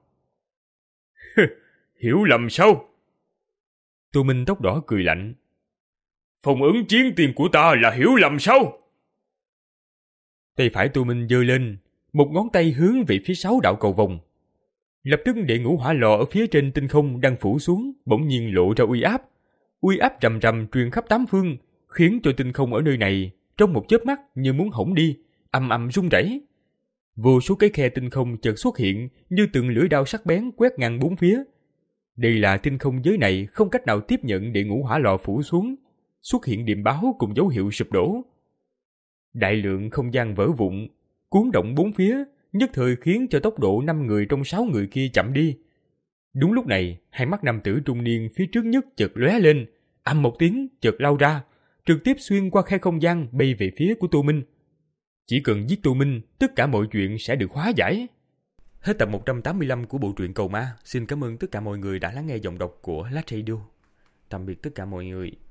Hiểu lầm sao? Tu Minh tóc đỏ cười lạnh. Phong ấn chiến tiền của ta là hiểu lầm sao? Tay phải Tu Minh giơ lên, một ngón tay hướng về phía sáu đạo cầu vồng. Lập tức địa ngũ hỏa lò ở phía trên tinh không đang phủ xuống, bỗng nhiên lộ ra uy áp. Uy áp rầm rầm truyền khắp tám phương, khiến cho tinh không ở nơi này trong một chớp mắt như muốn hỏng đi, ầm ầm rung rẩy. Vô số cái khe tinh không chợt xuất hiện như từng lưỡi đao sắc bén quét ngang bốn phía. Đây là tinh không giới này không cách nào tiếp nhận địa ngũ hỏa lò phủ xuống, xuất hiện điểm báo cùng dấu hiệu sụp đổ. Đại lượng không gian vỡ vụn, cuốn động bốn phía, nhất thời khiến cho tốc độ năm người trong sáu người kia chậm đi. Đúng lúc này, hai mắt nam tử trung niên phía trước nhất chợt lóe lên, ầm một tiếng chợt lao ra, trực tiếp xuyên qua khe không gian bay về phía của Tô Minh. Chỉ cần giết Tô Minh, tất cả mọi chuyện sẽ được hóa giải. Hết tập một trăm tám mươi lăm của bộ truyện Cầu Ma. Xin cảm ơn tất cả mọi người đã lắng nghe giọng đọc của Last Radio. Tạm biệt tất cả mọi người.